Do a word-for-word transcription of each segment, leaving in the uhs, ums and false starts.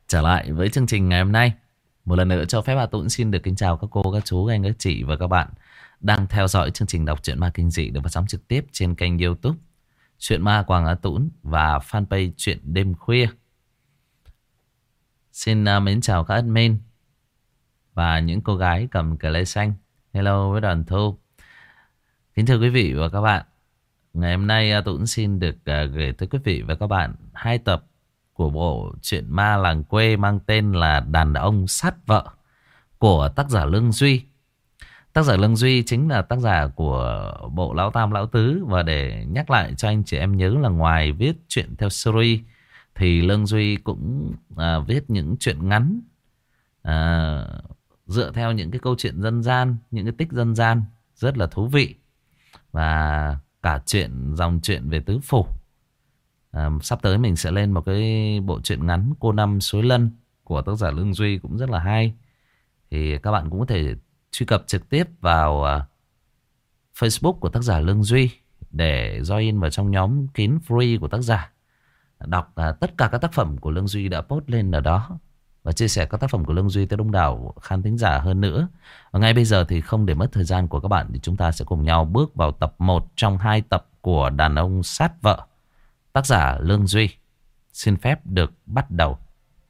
Trở lại với chương trình ngày hôm nay. Một lần nữa cho phép Hà Tũng xin được kính chào các cô, các chú, các anh, các chị và các bạn đang theo dõi chương trình đọc truyện ma kinh dị được phát sóng trực tiếp trên kênh YouTube Truyện Ma Quảng Hà Tũng và fanpage Truyện Đêm Khuya. Xin uh, mến chào các admin và những cô gái cầm cờ lê xanh. Hello với đoàn thu. Kính thưa quý vị và các bạn, ngày hôm nay Hà Tũng xin được uh, gửi tới quý vị và các bạn hai tập của bộ truyện ma làng quê mang tên là Đàn Ông Sát Vợ của tác giả Lương Duy. Tác giả Lương Duy chính là tác giả của bộ Lão Tam Lão Tứ. Và để nhắc lại cho anh chị em nhớ là ngoài viết truyện theo series thì Lương Duy cũng à, viết những truyện ngắn à, dựa theo những cái câu chuyện dân gian, những cái tích dân gian rất là thú vị. Và cả chuyện dòng truyện về tứ phủ. À, sắp tới mình sẽ lên một cái bộ truyện ngắn Cô Năm Suối Lân của tác giả Lương Duy cũng rất là hay. Thì các bạn cũng có thể truy cập trực tiếp vào uh, Facebook của tác giả Lương Duy để join vào trong nhóm kín free của tác giả. Đọc uh, tất cả các tác phẩm của Lương Duy đã post lên ở đó và chia sẻ các tác phẩm của Lương Duy tới đông đảo khán thính giả hơn nữa. Và ngay bây giờ thì không để mất thời gian của các bạn thì chúng ta sẽ cùng nhau bước vào tập một trong hai tập của Đàn Ông Sát Vợ. Tác giả Lương Duy xin phép được bắt đầu.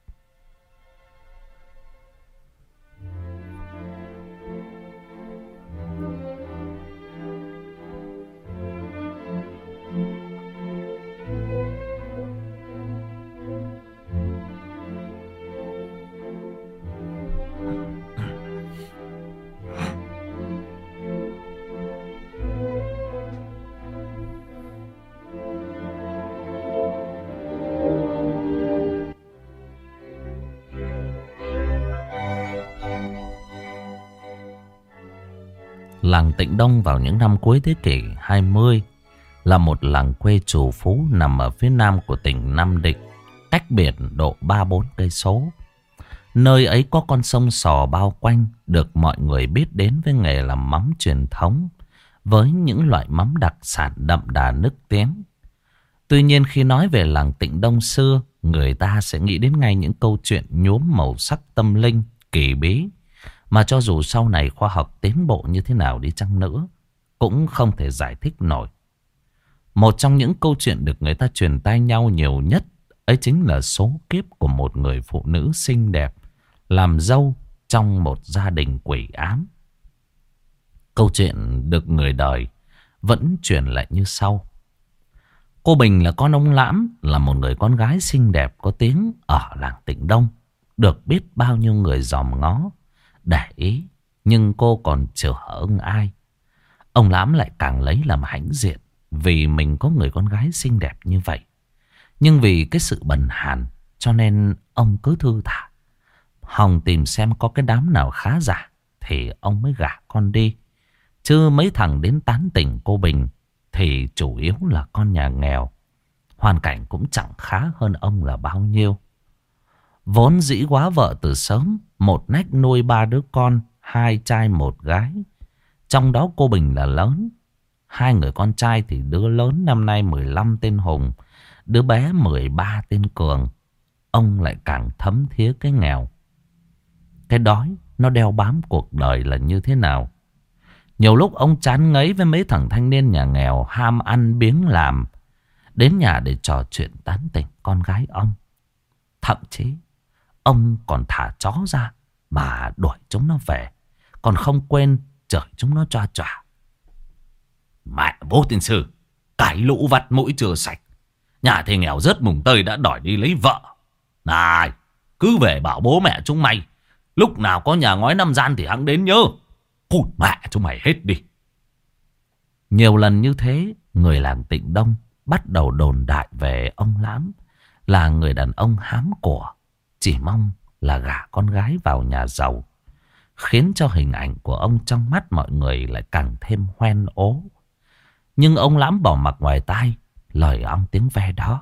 Làng Tịnh Đông vào những năm cuối thế kỷ hai mươi là một làng quê trù phú nằm ở phía nam của tỉnh Nam Định, cách biển độ ba bốn cây số. Nơi ấy có con sông Sò bao quanh, được mọi người biết đến với nghề làm mắm truyền thống, với những loại mắm đặc sản đậm đà nức tiếng. Tuy nhiên khi nói về làng Tịnh Đông xưa, người ta sẽ nghĩ đến ngay những câu chuyện nhuốm màu sắc tâm linh, kỳ bí, mà cho dù sau này khoa học tiến bộ như thế nào đi chăng nữa cũng không thể giải thích nổi. Một trong những câu chuyện được người ta truyền tai nhau nhiều nhất ấy chính là số kiếp của một người phụ nữ xinh đẹp làm dâu trong một gia đình quỷ ám. Câu chuyện được người đời vẫn truyền lại như sau. Cô Bình là con ông Lãm, là một người con gái xinh đẹp có tiếng ở làng Tịnh Đông, được biết bao nhiêu người dòm ngó để ý, nhưng cô còn chưa ưng ai. Ông Lãm lại càng lấy làm hãnh diện vì mình có người con gái xinh đẹp như vậy. Nhưng vì cái sự bần hàn cho nên ông cứ thư thả hòng tìm xem có cái đám nào khá giả thì ông mới gả con đi. Chứ mấy thằng đến tán tỉnh cô Bình thì chủ yếu là con nhà nghèo, hoàn cảnh cũng chẳng khá hơn ông là bao nhiêu. Vốn dĩ quá vợ từ sớm, một nách nuôi ba đứa con, hai trai một gái. Trong đó cô Bình là lớn. Hai người con trai thì đứa lớn năm nay mười lăm tên Hùng, đứa bé mười ba tên Cường. Ông lại càng thấm thía cái nghèo. Cái đói nó đeo bám cuộc đời là như thế nào. Nhiều lúc ông chán ngấy với mấy thằng thanh niên nhà nghèo ham ăn biếng làm, đến nhà để trò chuyện tán tỉnh con gái ông. Thậm chí ông còn thả chó ra mà đuổi chúng nó về, còn không quên chửi chúng nó choa choa. Mẹ vô tiền sư, cái lũ vặt mũi chưa sạch, nhà thì nghèo rớt mùng tơi đã đòi đi lấy vợ. Này, cứ về bảo bố mẹ chúng mày, lúc nào có nhà ngói năm gian thì hẵng đến nhớ. Cụt mẹ chúng mày hết đi. Nhiều lần như thế, người làng Tịnh Đông bắt đầu đồn đại về ông Lãm là người đàn ông hám của, chỉ mong là gả con gái vào nhà giàu, khiến cho hình ảnh của ông trong mắt mọi người lại càng thêm hoen ố. Nhưng ông Lãm bỏ mặc ngoài tai lời ong tiếng ve đó.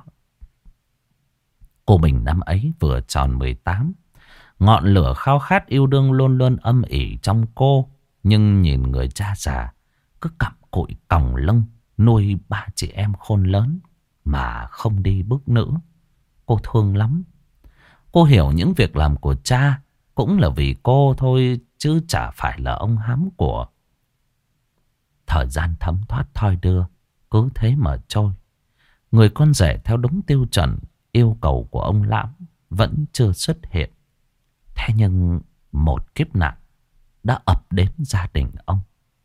Cô Bình năm ấy vừa tròn mười tám, ngọn lửa khao khát yêu đương luôn luôn âm ỉ trong cô. Nhưng nhìn người cha già cứ cặm cụi còng lưng nuôi ba chị em khôn lớn mà không đi bước nữa, cô thương lắm. Cô hiểu những việc làm của cha cũng là vì cô thôi, chứ chả phải là ông hám của. Thời gian thấm thoát thoi đưa, cứ thế mà trôi. Người con rể theo đúng tiêu chuẩn yêu cầu của ông Lãm vẫn chưa xuất hiện. Thế nhưng một kiếp nạn đã ập đến gia đình ông.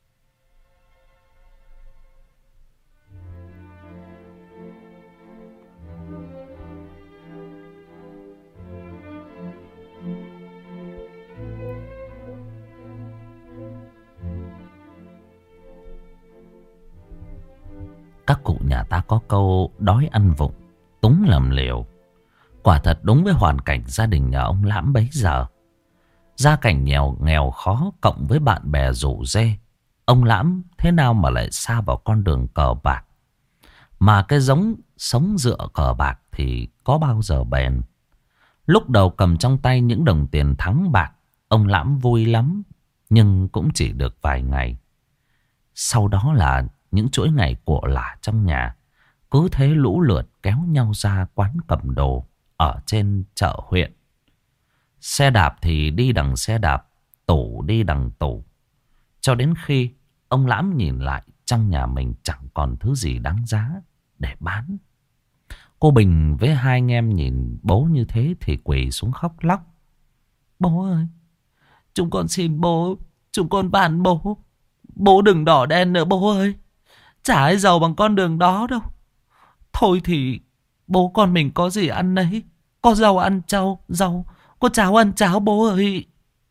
Các cụ nhà ta có câu đói ăn vụng, túng làm liều. Quả thật đúng với hoàn cảnh gia đình nhà ông Lãm bấy giờ. Gia cảnh nghèo nghèo khó cộng với bạn bè rủ rê, ông Lãm thế nào mà lại sa vào con đường cờ bạc. Mà cái giống sống dựa cờ bạc thì có bao giờ bền. Lúc đầu cầm trong tay những đồng tiền thắng bạc, ông Lãm vui lắm, nhưng cũng chỉ được vài ngày. Sau đó là những chuỗi ngày của lả trong nhà, cứ thế lũ lượt kéo nhau ra quán cầm đồ ở trên chợ huyện. Xe đạp thì đi đằng xe đạp, tủ đi đằng tủ. Cho đến khi ông Lãm nhìn lại trong nhà mình chẳng còn thứ gì đáng giá để bán. Cô Bình với hai anh em nhìn bố như thế thì quỳ xuống khóc lóc. Bố ơi, chúng con xin bố, chúng con van bố. Bố đừng đỏ đen nữa bố ơi. Chả ai giàu bằng con đường đó đâu. Thôi thì bố con mình có gì ăn nấy. Có rau ăn rau, rau. Có cháo ăn cháo bố ơi.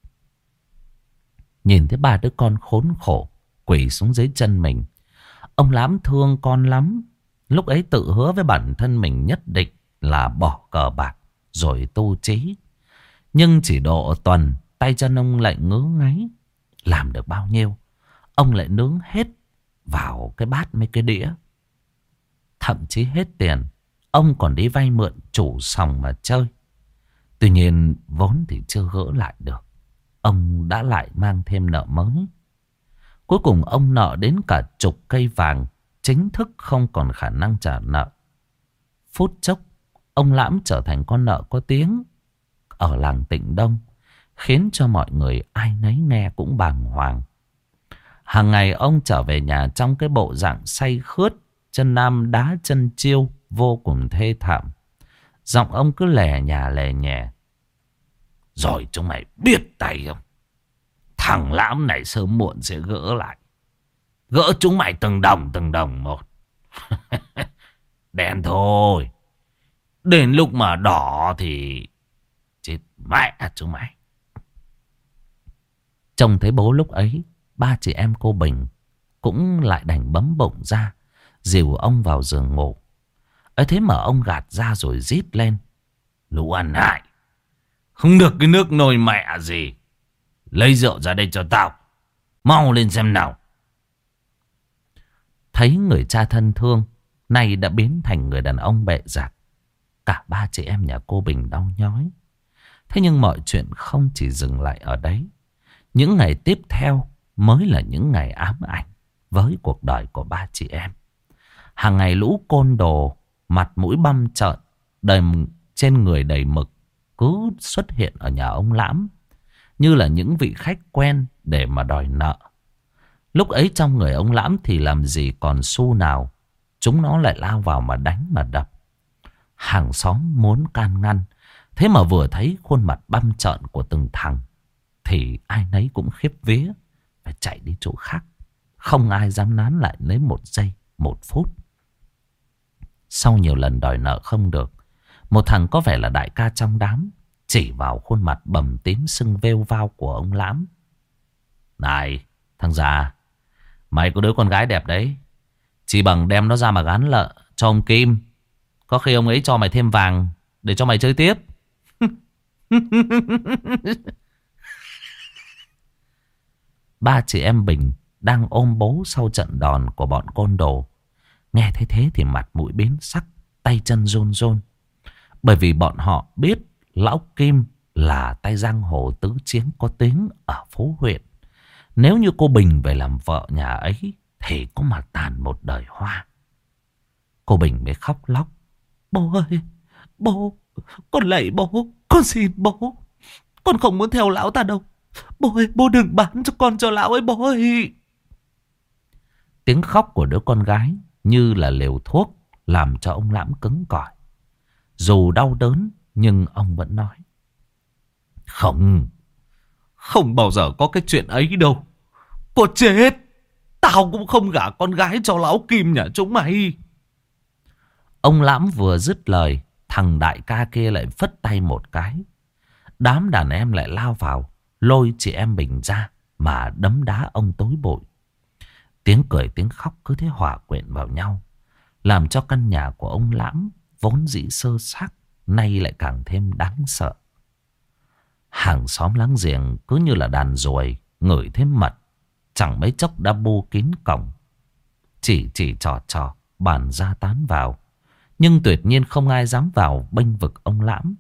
Nhìn thấy ba đứa con khốn khổ quỳ xuống dưới chân mình, ông Lãm thương con lắm. Lúc ấy tự hứa với bản thân mình nhất định là bỏ cờ bạc rồi tu trí. Nhưng chỉ độ tuần, tay chân ông lại ngứa ngáy. Làm được bao nhiêu ông lại nướng hết vào cái bát mấy cái đĩa. Thậm chí hết tiền, ông còn đi vay mượn chủ sòng mà chơi. Tuy nhiên vốn thì chưa gỡ lại được, ông đã lại mang thêm nợ mới. Cuối cùng ông nợ đến cả chục cây vàng, chính thức không còn khả năng trả nợ. Phút chốc ông Lãm trở thành con nợ có tiếng ở làng Tịnh Đông, khiến cho mọi người ai nấy nghe cũng bàng hoàng. Hàng ngày ông trở về nhà trong cái bộ dạng say khướt, chân nam đá chân chiêu, vô cùng thê thảm. Giọng ông cứ lè nhà lè nhẹ. Rồi chúng mày biết tay không? Thằng Lãm này sớm muộn sẽ gỡ lại. Gỡ chúng mày từng đồng từng đồng một. Đen thôi. Đến lúc mà đỏ thì chết mẹ chúng mày. Trông thấy bố lúc ấy, ba chị em cô Bình cũng lại đành bấm bụng ra, dìu ông vào giường ngủ. Ấy thế mà ông gạt ra rồi rít lên. Lũ ăn hại, không được cái nước nồi mẹ gì. Lấy rượu ra đây cho tao. Mau lên xem nào. Thấy người cha thân thương nay đã biến thành người đàn ông bệ rạc, cả ba chị em nhà cô Bình đau nhói. Thế nhưng mọi chuyện không chỉ dừng lại ở đấy. Những ngày tiếp theo mới là những ngày ám ảnh với cuộc đời của ba chị em. Hàng ngày lũ côn đồ, mặt mũi băm trợn, đầy trên người đầy mực, cứ xuất hiện ở nhà ông Lãm như là những vị khách quen để mà đòi nợ. Lúc ấy trong người ông Lãm thì làm gì còn xu nào, chúng nó lại lao vào mà đánh mà đập. Hàng xóm muốn can ngăn, thế mà vừa thấy khuôn mặt băm trợn của từng thằng thì ai nấy cũng khiếp vía, phải chạy đi chỗ khác. Không ai dám nán lại lấy một giây, một phút. Sau nhiều lần đòi nợ không được, một thằng có vẻ là đại ca trong đám chỉ vào khuôn mặt bầm tím sưng vêu vao của ông Lãm. Này thằng già, mày có đứa con gái đẹp đấy, chỉ bằng đem nó ra mà gán nợ cho ông Kim. Có khi ông ấy cho mày thêm vàng để cho mày chơi tiếp. Ba chị em Bình đang ôm bố sau trận đòn của bọn côn đồ. Nghe thấy thế thì mặt mũi biến sắc, tay chân run run. Bởi vì bọn họ biết lão Kim là tay giang hồ tứ chiến có tiếng ở phố huyện. Nếu như cô Bình về làm vợ nhà ấy thì có mà tàn một đời hoa. Cô Bình mới khóc lóc. Bố ơi, bố, con lạy bố, Con xin bố, con không muốn theo lão ta đâu. Bố ơi, bố đừng bán cho con cho lão ấy bố ơi. Tiếng khóc của đứa con gái như là liều thuốc làm cho ông Lãm cứng cỏi. Dù đau đớn nhưng ông vẫn nói. Không, không bao giờ có cái chuyện ấy đâu. Cô chết, tao cũng không gả con gái cho lão Kim nhà chúng mày. Ông Lãm vừa dứt lời, thằng đại ca kia lại phất tay một cái. Đám đàn em lại lao vào, lôi chị em mình ra mà đấm đá ông tối bụi. Tiếng cười tiếng khóc cứ thế hòa quyện vào nhau, làm cho căn nhà của ông Lãm vốn dĩ sơ xác nay lại càng thêm đáng sợ. Hàng xóm láng giềng cứ như là đàn ruồi ngửi thêm mật, chẳng mấy chốc đã bu kín cổng. Chỉ chỉ trò trò bàn ra tán vào, nhưng tuyệt nhiên không ai dám vào bênh vực ông Lãm.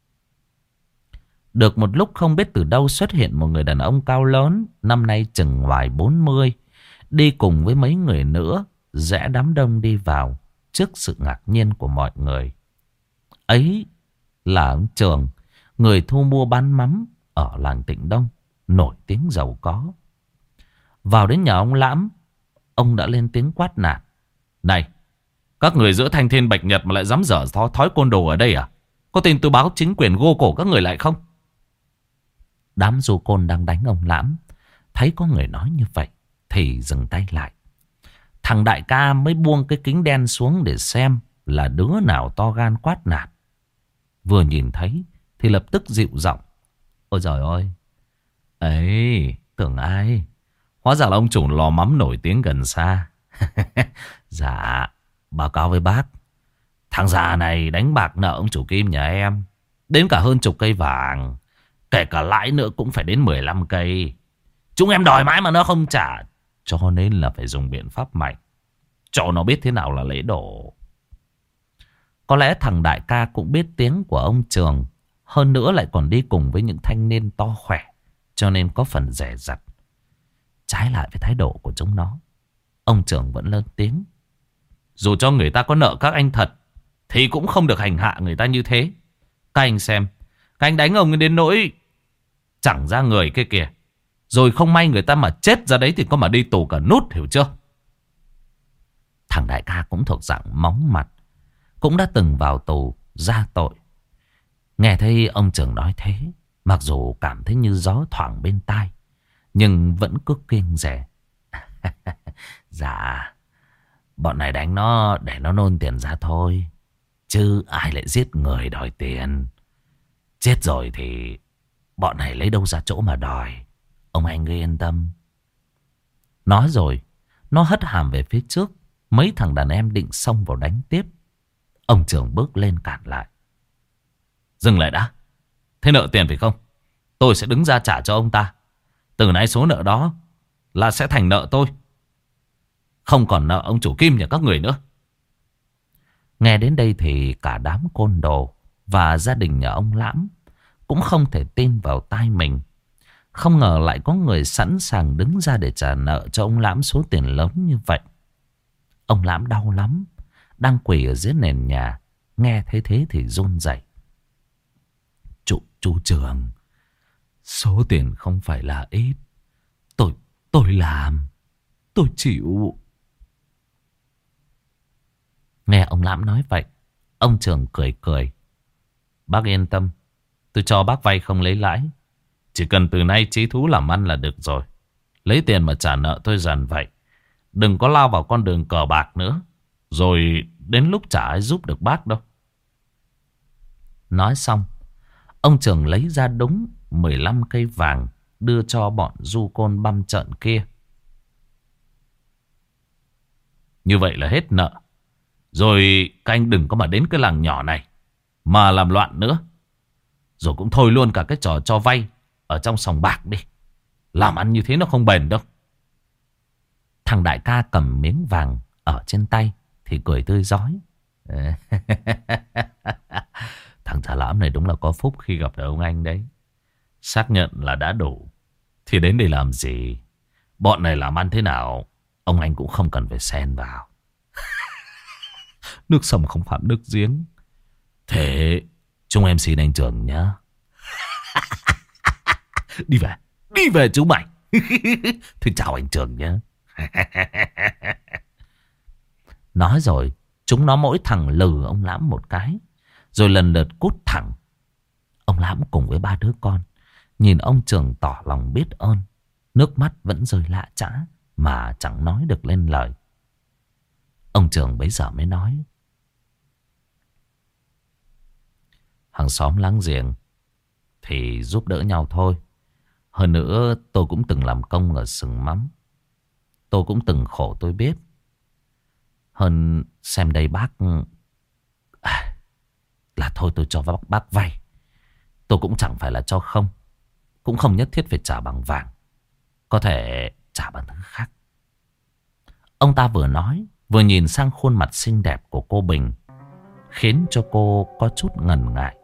Được một lúc không biết từ đâu xuất hiện một người đàn ông cao lớn, năm nay chừng ngoài bốn mươi, đi cùng với mấy người nữa, rẽ đám đông đi vào trước sự ngạc nhiên của mọi người. Ấy là ông Trường, người thu mua bán mắm ở làng Tịnh Đông, nổi tiếng giàu có. Vào đến nhà ông Lãm, ông đã lên tiếng quát nạt. Này, các người giữa thanh thiên bạch nhật mà lại dám dở thói, thói côn đồ ở đây à? Có tin tôi báo chính quyền gô cổ các người lại không? Đám du côn đang đánh ông Lãm thấy có người nói như vậy thì dừng tay lại. Thằng đại ca mới buông cái kính đen xuống để xem là đứa nào to gan quát nạt. Vừa nhìn thấy thì lập tức dịu giọng. Ôi trời ơi, ấy, tưởng ai? Hóa ra là ông chủ lò mắm nổi tiếng gần xa. Dạ, báo cáo với bác, thằng già này đánh bạc nợ ông chủ Kim nhà em đến cả hơn chục cây vàng, kể cả lãi nữa cũng phải đến mười lăm cây. Chúng em đòi mãi mà nó không trả, cho nên là phải dùng biện pháp mạnh, cho nó biết thế nào là lễ độ. Có lẽ thằng đại ca cũng biết tiếng của ông Trường, hơn nữa lại còn đi cùng với những thanh niên to khỏe, cho nên có phần dè dặt. Trái lại với thái độ của chúng nó, ông Trường vẫn lớn tiếng. Dù cho người ta có nợ các anh thật thì cũng không được hành hạ người ta như thế. Các anh xem, các anh đánh ông ấy đến nỗi chẳng ra người kia kìa, rồi không may người ta mà chết ra đấy thì có mà đi tù cả nút, hiểu chưa? Thằng đại ca cũng thuộc dạng móng mặt, cũng đã từng vào tù ra tội. Nghe thấy ông Trường nói thế, mặc dù cảm thấy như gió thoảng bên tai, nhưng vẫn cứ kiêng dè. Dạ, bọn này đánh nó để nó nôn tiền ra thôi, chứ ai lại giết người đòi tiền. Chết rồi thì bọn này lấy đâu ra chỗ mà đòi. Ông anh cứ yên tâm. Nói rồi, nó hất hàm về phía trước. Mấy thằng đàn em định xông vào đánh tiếp. Ông Trường bước lên cản lại. Dừng lại đã. Thế nợ tiền phải không? Tôi sẽ đứng ra trả cho ông ta. Từ nay số nợ đó là sẽ thành nợ tôi, không còn nợ ông chủ Kim nhà các người nữa. Nghe đến đây thì cả đám côn đồ và gia đình nhà ông Lãm cũng không thể tin vào tai mình. Không ngờ lại có người sẵn sàng đứng ra để trả nợ cho ông Lãm số tiền lớn như vậy. Ông Lãm đau lắm, đang quỳ ở dưới nền nhà, nghe thấy thế thì run rẩy. Chú, chú Trường, số tiền không phải là ít. Tôi, tôi làm, tôi chịu. Nghe ông Lãm nói vậy, ông Trường cười cười. Bác yên tâm, tôi cho bác vay không lấy lãi. Chỉ cần từ nay chí thú làm ăn là được rồi. Lấy tiền mà trả nợ tôi dần vậy. Đừng có lao vào con đường cờ bạc nữa, rồi đến lúc chả ai giúp được bác đâu. Nói xong, ông Trường lấy ra đúng mười lăm cây vàng đưa cho bọn du côn băm trợn kia. Như vậy là hết nợ. Rồi các anh đừng có mà đến cái làng nhỏ này mà làm loạn nữa. Rồi cũng thôi luôn cả cái trò cho vay ở trong sòng bạc đi. Làm ăn như thế nó không bền đâu. Thằng đại ca cầm miếng vàng ở trên tay thì cười tươi rói. Thằng Thả Lãm này đúng là có phúc khi gặp được ông anh đấy. Xác nhận là đã đủ thì đến đây làm gì? Bọn này làm ăn thế nào ông anh cũng không cần phải xen vào. Nước sông không phạm nước giếng. Thế chúng em xin anh Trường nhé, Đi về, đi về chú mày. Thì chào anh Trường nhé. Nói rồi, chúng nó mỗi thằng lừ ông Lãm một cái, rồi lần lượt cút thẳng. Ông Lãm cùng với ba đứa con nhìn ông Trường tỏ lòng biết ơn. Nước mắt vẫn rơi lạ chã mà chẳng nói được lên lời. Ông Trường bấy giờ mới nói: hàng xóm láng giềng thì giúp đỡ nhau thôi. Hơn nữa tôi cũng từng làm công ở sừng mắm. Tôi cũng từng khổ tôi biết. Hơn xem đây bác... À, là thôi tôi cho bác, bác vay. Tôi cũng chẳng phải là cho không. Cũng không nhất thiết phải trả bằng vàng. Có thể trả bằng thứ khác. Ông ta vừa nói vừa nhìn sang khuôn mặt xinh đẹp của cô Bình, khiến cho cô có chút ngần ngại.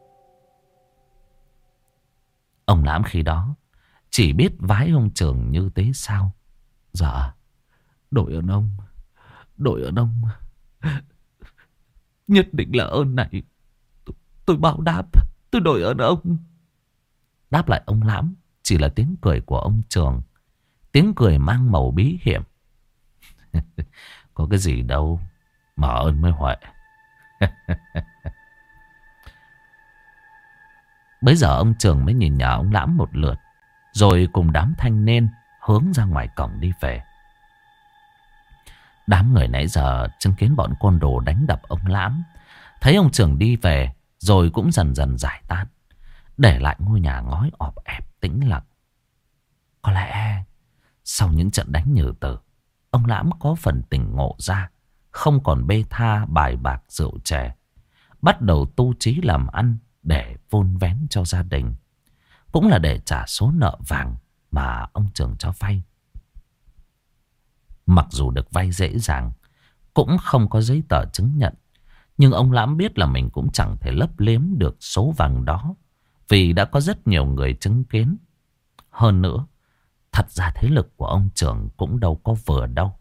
Ông Lãm khi đó chỉ biết vái ông Trường như thế sao. Dạ, đội ơn ông, đội ơn ông. Nhất định là ơn này tôi, tôi báo đáp. Tôi đội ơn ông. Đáp lại ông Lãm chỉ là tiếng cười của ông Trường. Tiếng cười mang màu bí hiểm. Có cái gì đâu mà ơn mới huệ. Bấy giờ ông Trường mới nhìn nhà ông Lãm một lượt, rồi cùng đám thanh niên hướng ra ngoài cổng đi về. Đám người nãy giờ chứng kiến bọn côn đồ đánh đập ông Lãm, thấy ông Trường đi về rồi cũng dần dần giải tán, để lại ngôi nhà ngói ọp ẹp tĩnh lặng. Có lẽ sau những trận đánh nhừ tử, ông Lãm có phần tỉnh ngộ ra, không còn bê tha bài bạc rượu chè, bắt đầu tu trí làm ăn để vun vén cho gia đình, cũng là để trả số nợ vàng mà ông Trường cho vay. Mặc dù được vay dễ dàng, cũng không có giấy tờ chứng nhận, nhưng ông Lãm biết là mình cũng chẳng thể lấp liếm được số vàng đó, vì đã có rất nhiều người chứng kiến. Hơn nữa, thật ra thế lực của ông Trường cũng đâu có vừa đâu.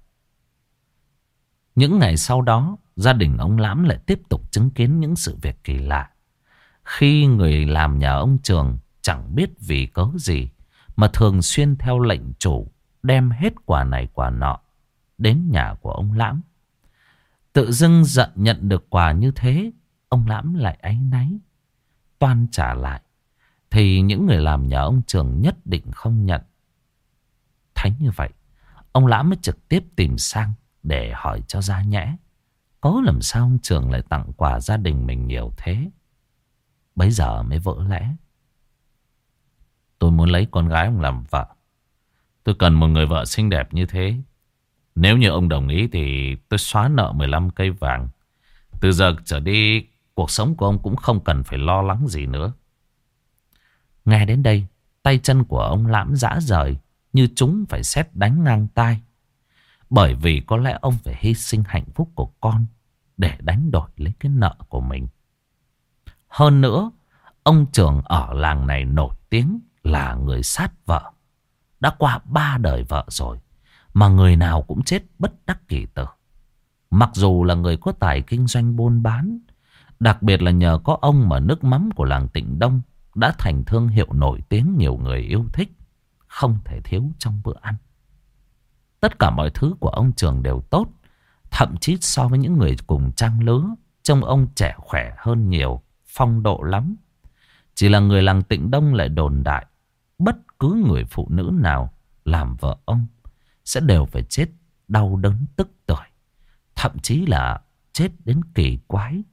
Những ngày sau đó, gia đình ông Lãm lại tiếp tục chứng kiến những sự việc kỳ lạ. Khi người làm nhà ông Trường chẳng biết vì cớ gì mà thường xuyên theo lệnh chủ đem hết quà này quà nọ đến nhà của ông Lãm. Tự dưng giận nhận được quà như thế, ông Lãm lại áy náy, toan trả lại, thì những người làm nhà ông Trường nhất định không nhận. Thấy như vậy, ông Lãm mới trực tiếp tìm sang để hỏi cho ra nhẽ, có làm sao ông Trường lại tặng quà gia đình mình nhiều thế. Bấy giờ mới vỡ lẽ: tôi muốn lấy con gái ông làm vợ. Tôi cần một người vợ xinh đẹp như thế. Nếu như ông đồng ý thì tôi xóa nợ mười lăm cây vàng. Từ giờ trở đi, cuộc sống của ông cũng không cần phải lo lắng gì nữa. Nghe đến đây, tay chân của ông Lãm rã rời, như chúng phải sét đánh ngang tai. Bởi vì có lẽ ông phải hy sinh hạnh phúc của con để đánh đổi lấy cái nợ của mình. Hơn nữa, ông Trường ở làng này nổi tiếng là người sát vợ. Đã qua ba đời vợ rồi, mà người nào cũng chết bất đắc kỳ tử. Mặc dù là người có tài kinh doanh buôn bán, đặc biệt là nhờ có ông mà nước mắm của làng Tịnh Đông đã thành thương hiệu nổi tiếng nhiều người yêu thích, không thể thiếu trong bữa ăn. Tất cả mọi thứ của ông Trường đều tốt, thậm chí so với những người cùng trang lứa, trông ông trẻ khỏe hơn nhiều, phong độ lắm. Chỉ là người làng Tịnh Đông lại đồn đại, bất cứ người phụ nữ nào làm vợ ông sẽ đều phải chết đau đớn tức tưởi, thậm chí là chết đến kỳ quái.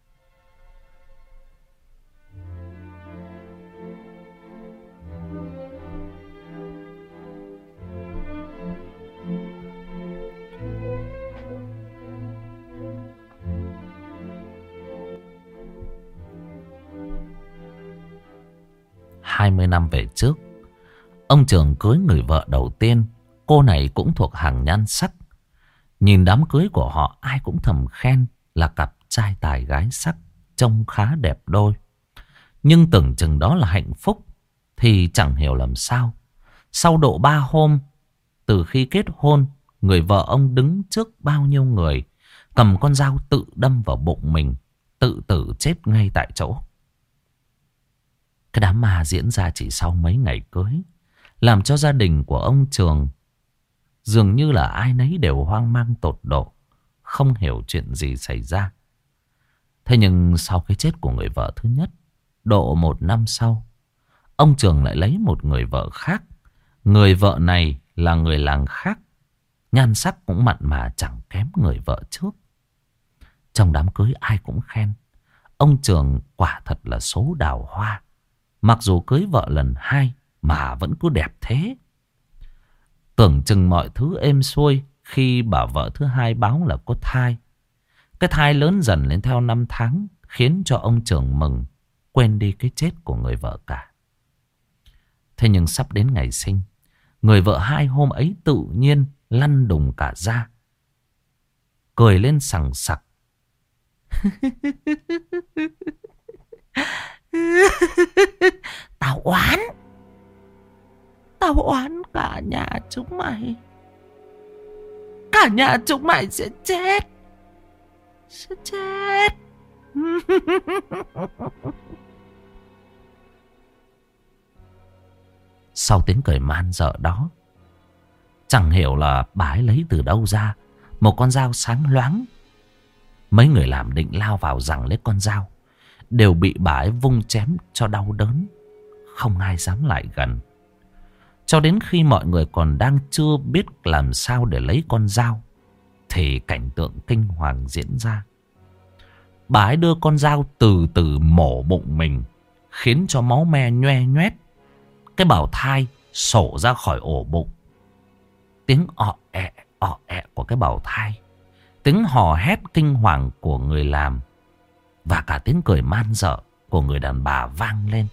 Hai mươi năm về trước, ông Trường cưới người vợ đầu tiên. Cô này cũng thuộc hàng nhan sắc. Nhìn đám cưới của họ, ai cũng thầm khen là cặp trai tài gái sắc, trông khá đẹp đôi. Nhưng tưởng chừng đó là hạnh phúc, thì chẳng hiểu làm sao, sau độ ba hôm từ khi kết hôn, người vợ ông đứng trước bao nhiêu người, cầm con dao tự đâm vào bụng mình, tự tử chết ngay tại chỗ. Cái đám ma diễn ra chỉ sau mấy ngày cưới, làm cho gia đình của ông Trường dường như là ai nấy đều hoang mang tột độ, không hiểu chuyện gì xảy ra. Thế nhưng sau cái chết của người vợ thứ nhất, độ một năm sau, ông Trường lại lấy một người vợ khác. Người vợ này là người làng khác, nhan sắc cũng mặn mà chẳng kém người vợ trước. Trong đám cưới ai cũng khen ông Trường quả thật là số đào hoa. Mặc dù cưới vợ lần hai mà vẫn cứ đẹp thế. Tưởng chừng mọi thứ êm xuôi khi bà vợ thứ hai báo là có thai. Cái thai lớn dần lên theo năm tháng, khiến cho ông Trường mừng, quên đi cái chết của người vợ cả. Thế nhưng sắp đến ngày sinh, người vợ hai hôm ấy tự nhiên lăn đùng cả ra, cười lên sằng sặc. Tao oán, tao oán cả nhà chúng mày. Cả nhà chúng mày sẽ chết, sẽ chết. Sau tiếng cười man dợ đó, chẳng hiểu là bà ấy lấy từ đâu ra một con dao sáng loáng. Mấy người làm định lao vào giằng lấy con dao, đều bị bà ấy vung chém cho đau đớn, không ai dám lại gần. Cho đến khi mọi người còn đang chưa biết làm sao để lấy con dao, thì cảnh tượng kinh hoàng diễn ra. Bà ấy đưa con dao từ từ mổ bụng mình, khiến cho máu me nhoe nhoét. Cái bào thai sổ ra khỏi ổ bụng. Tiếng ọ ẹ, ọ ẹ của cái bào thai, tiếng hò hét kinh hoàng của người làm, và cả tiếng cười man dợ của người đàn bà vang lên.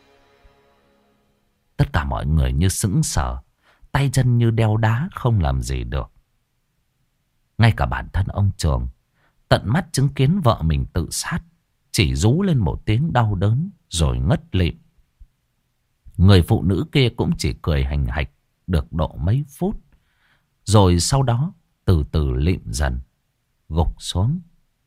Tất cả mọi người như sững sờ, tay chân như đeo đá, không làm gì được. Ngay cả bản thân ông Trường, tận mắt chứng kiến vợ mình tự sát, chỉ rú lên một tiếng đau đớn rồi ngất lịm. Người phụ nữ kia cũng chỉ cười hành hạch được độ mấy phút, rồi sau đó từ từ lịm dần, gục xuống.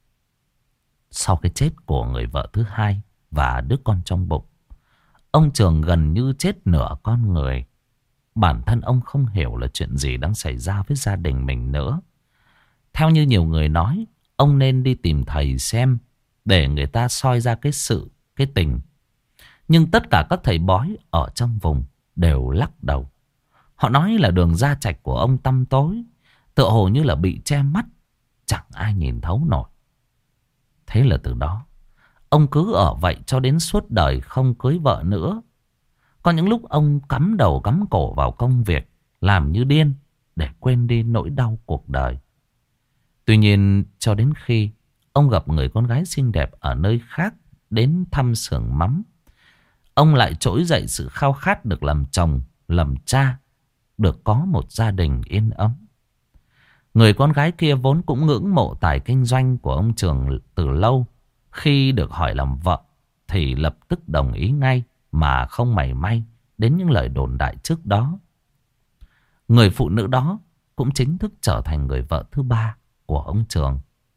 Sau cái chết của người vợ thứ hai và đứa con trong bụng, ông Trường gần như chết nửa con người. Bản thân ông không hiểu là chuyện gì đang xảy ra với gia đình mình nữa. Theo như nhiều người nói, ông nên đi tìm thầy xem, để người ta soi ra cái sự, cái tình. Nhưng tất cả các thầy bói ở trong vùng đều lắc đầu. Họ nói là đường ra trạch của ông tăm tối, tựa hồ như là bị che mắt, chẳng ai nhìn thấu nổi. Thế là từ đó, ông cứ ở vậy cho đến suốt đời không cưới vợ nữa. Có những lúc ông cắm đầu cắm cổ vào công việc, làm như điên để quên đi nỗi đau cuộc đời. Tuy nhiên, cho đến khi ông gặp người con gái xinh đẹp ở nơi khác đến thăm xưởng mắm, ông lại trỗi dậy sự khao khát được làm chồng, làm cha, được có một gia đình yên ấm. Người con gái kia vốn cũng ngưỡng mộ tài kinh doanh của ông Trường từ lâu. Khi được hỏi làm vợ thì lập tức đồng ý ngay, mà không mảy may đến những lời đồn đại trước đó. Người phụ nữ đó cũng chính thức trở thành người vợ thứ ba của ông Trường.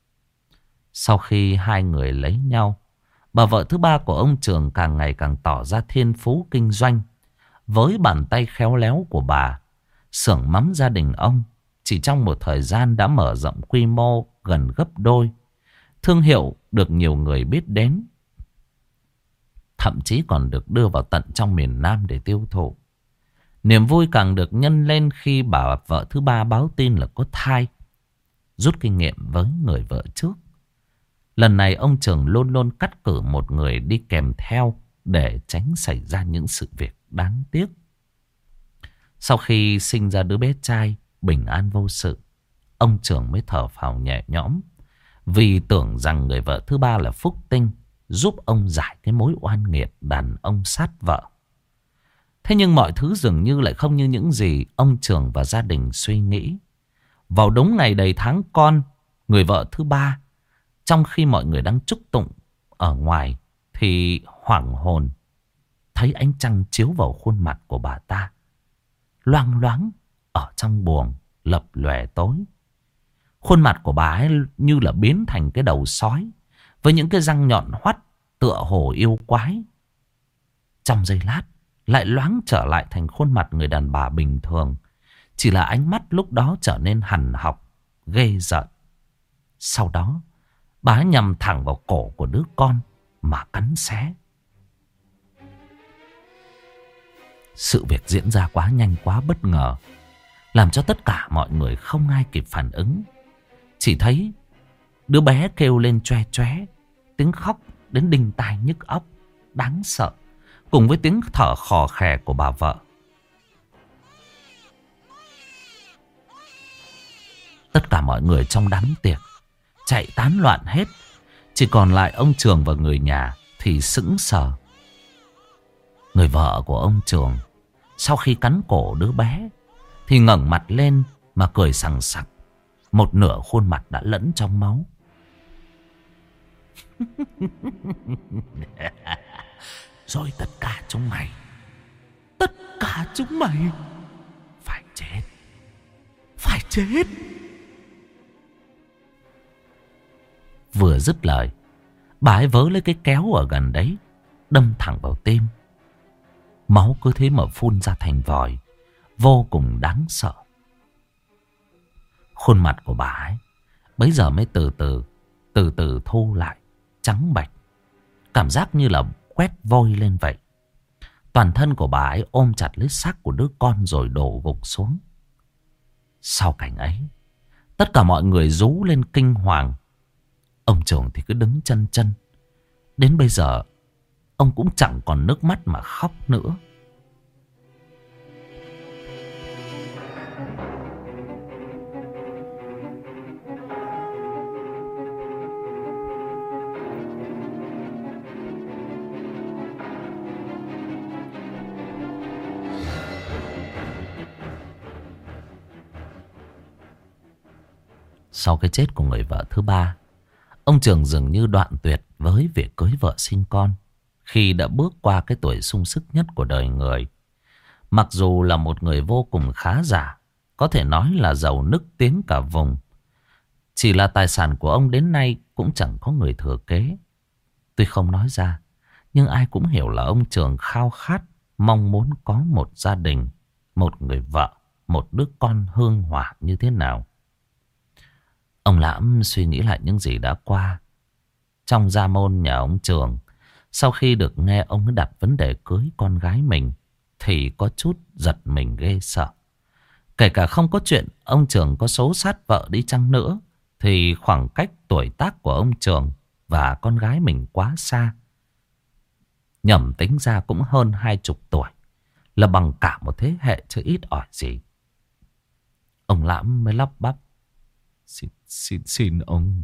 Sau khi hai người lấy nhau, bà vợ thứ ba của ông Trường càng ngày càng tỏ ra thiên phú kinh doanh. Với bàn tay khéo léo của bà, xưởng mắm gia đình ông chỉ trong một thời gian đã mở rộng quy mô gần gấp đôi. Thương hiệu được nhiều người biết đến, thậm chí còn được đưa vào tận trong miền Nam để tiêu thụ. Niềm vui càng được nhân lên khi bà vợ thứ ba báo tin là có thai. Rút kinh nghiệm với người vợ trước, lần này ông Trường luôn luôn cắt cử một người đi kèm theo để tránh xảy ra những sự việc đáng tiếc. Sau khi sinh ra đứa bé trai bình an vô sự, ông Trường mới thở phào nhẹ nhõm, vì tưởng rằng người vợ thứ ba là phúc tinh, giúp ông giải cái mối oan nghiệt đàn ông sát vợ. Thế nhưng mọi thứ dường như lại không như những gì ông Trường và gia đình suy nghĩ. Vào đúng ngày đầy tháng con, người vợ thứ ba, trong khi mọi người đang chúc tụng ở ngoài, thì hoảng hồn thấy ánh trăng chiếu vào khuôn mặt của bà ta, loang loáng ở trong buồng lập lòe tối. Khuôn mặt của bà ấy như là biến thành cái đầu sói, với những cái răng nhọn hoắt tựa hồ yêu quái. Trong giây lát lại loáng trở lại thành khuôn mặt người đàn bà bình thường. Chỉ là ánh mắt lúc đó trở nên hằn học, ghê rợn. Sau đó bà nhằm thẳng vào cổ của đứa con mà cắn xé. Sự việc diễn ra quá nhanh, quá bất ngờ, làm cho tất cả mọi người không ai kịp phản ứng. Chỉ thấy đứa bé kêu lên choe choé, tiếng khóc đến đinh tai nhức óc, đáng sợ, cùng với tiếng thở khò khè của bà vợ. Tất cả mọi người trong đám tiệc chạy tán loạn hết. Chỉ còn lại ông Trường và người nhà thì sững sờ. Người vợ của ông Trường sau khi cắn cổ đứa bé thì ngẩng mặt lên mà cười sằng sặc. Một nửa khuôn mặt đã lẫn trong máu. Rồi tất cả chúng mày, tất cả chúng mày phải chết, phải chết. Vừa dứt lời, bà ấy vớ lấy cái kéo ở gần đấy, đâm thẳng vào tim. Máu cứ thế mà phun ra thành vòi, vô cùng đáng sợ. Khuôn mặt của bà ấy bấy giờ mới từ từ, từ từ thu lại, trắng bệch, cảm giác như là quét vôi lên vậy. Toàn thân của bà ấy ôm chặt lấy xác của đứa con rồi đổ gục xuống. Sau cảnh ấy, tất cả mọi người rú lên kinh hoàng. Ông Trường thì cứ đứng chân chân. Đến bây giờ ông cũng chẳng còn nước mắt mà khóc nữa. Sau cái chết của người vợ thứ ba, ông Trường dường như đoạn tuyệt với việc cưới vợ sinh con khi đã bước qua cái tuổi sung sức nhất của đời người. Mặc dù là một người vô cùng khá giả, có thể nói là giàu nức tiếng cả vùng, chỉ là tài sản của ông đến nay cũng chẳng có người thừa kế. Tuy không nói ra, nhưng ai cũng hiểu là ông Trường khao khát, mong muốn có một gia đình, một người vợ, một đứa con hương hỏa như thế nào. Ông Lãm suy nghĩ lại những gì đã qua. Trong gia môn nhà ông Trường, sau khi được nghe ông đặt vấn đề cưới con gái mình, thì có chút giật mình ghê sợ. Kể cả không có chuyện ông Trường có xấu sát vợ đi chăng nữa, thì khoảng cách tuổi tác của ông Trường và con gái mình quá xa. Nhẩm tính ra cũng hơn hai chục tuổi, là bằng cả một thế hệ chứ ít ỏi gì. Ông Lãm mới lắp bắp: Xin, xin, xin ông,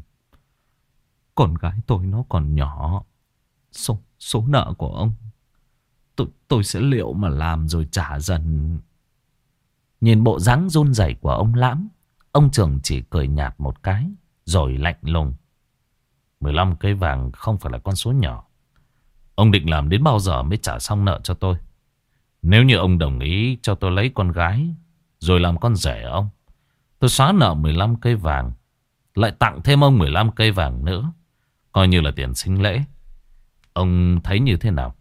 con gái tôi nó còn nhỏ. Số, số nợ của ông tôi, tôi sẽ liệu mà làm rồi trả dần. Nhìn bộ dáng run rẩy của ông Lãm, ông Trường chỉ cười nhạt một cái rồi lạnh lùng: mười lăm cây vàng không phải là con số nhỏ. Ông định làm đến bao giờ mới trả xong nợ cho tôi? Nếu như ông đồng ý cho tôi lấy con gái rồi làm con rể ông, tôi xóa nợ mười lăm cây vàng, lại tặng thêm ông mười lăm cây vàng nữa, coi như là tiền sinh lễ. Ông thấy như thế nào?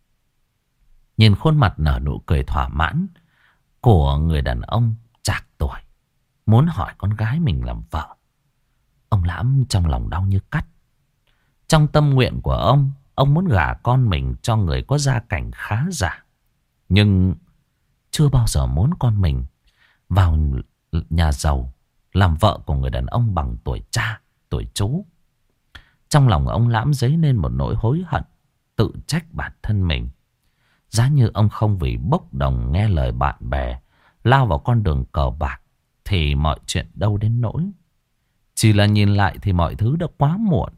Nhìn khuôn mặt nở nụ cười thỏa mãn của người đàn ông trạc tuổi, muốn hỏi con gái mình làm vợ, ông Lãm trong lòng đau như cắt. Trong tâm nguyện của ông, ông muốn gả con mình cho người có gia cảnh khá giả, nhưng chưa bao giờ muốn con mình vào nhà giàu làm vợ của người đàn ông bằng tuổi cha, tuổi chú. Trong lòng ông Lãm dấy lên một nỗi hối hận, tự trách bản thân mình. Giá như ông không vì bốc đồng nghe lời bạn bè lao vào con đường cờ bạc, thì mọi chuyện đâu đến nỗi. Chỉ là nhìn lại thì mọi thứ đã quá muộn.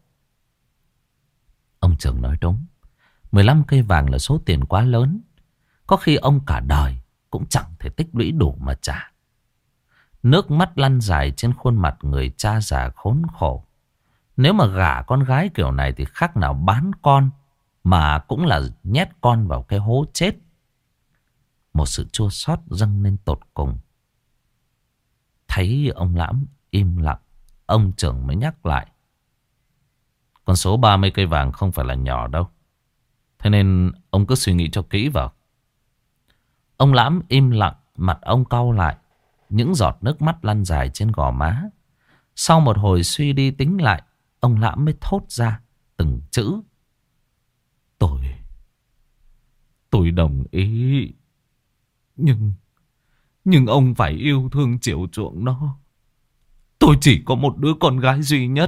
Ông Trường nói đúng, mười lăm cây vàng là số tiền quá lớn. Có khi ông cả đời cũng chẳng thể tích lũy đủ mà trả. Nước mắt lăn dài trên khuôn mặt người cha già khốn khổ. Nếu mà gả con gái kiểu này thì khác nào bán con, mà cũng là nhét con vào cái hố chết. Một sự chua xót dâng lên tột cùng. Thấy ông Lãm im lặng, ông Trường mới nhắc lại: con số ba mươi cây vàng không phải là nhỏ đâu. Thế nên ông cứ suy nghĩ cho kỹ vào. Ông Lãm im lặng, mặt ông cau lại, những giọt nước mắt lăn dài trên gò má. Sau một hồi suy đi tính lại, ông Lãm mới thốt ra từng chữ. Tôi, tôi đồng ý. Nhưng, nhưng ông phải yêu thương chiều chuộng nó. Tôi chỉ có một đứa con gái duy nhất.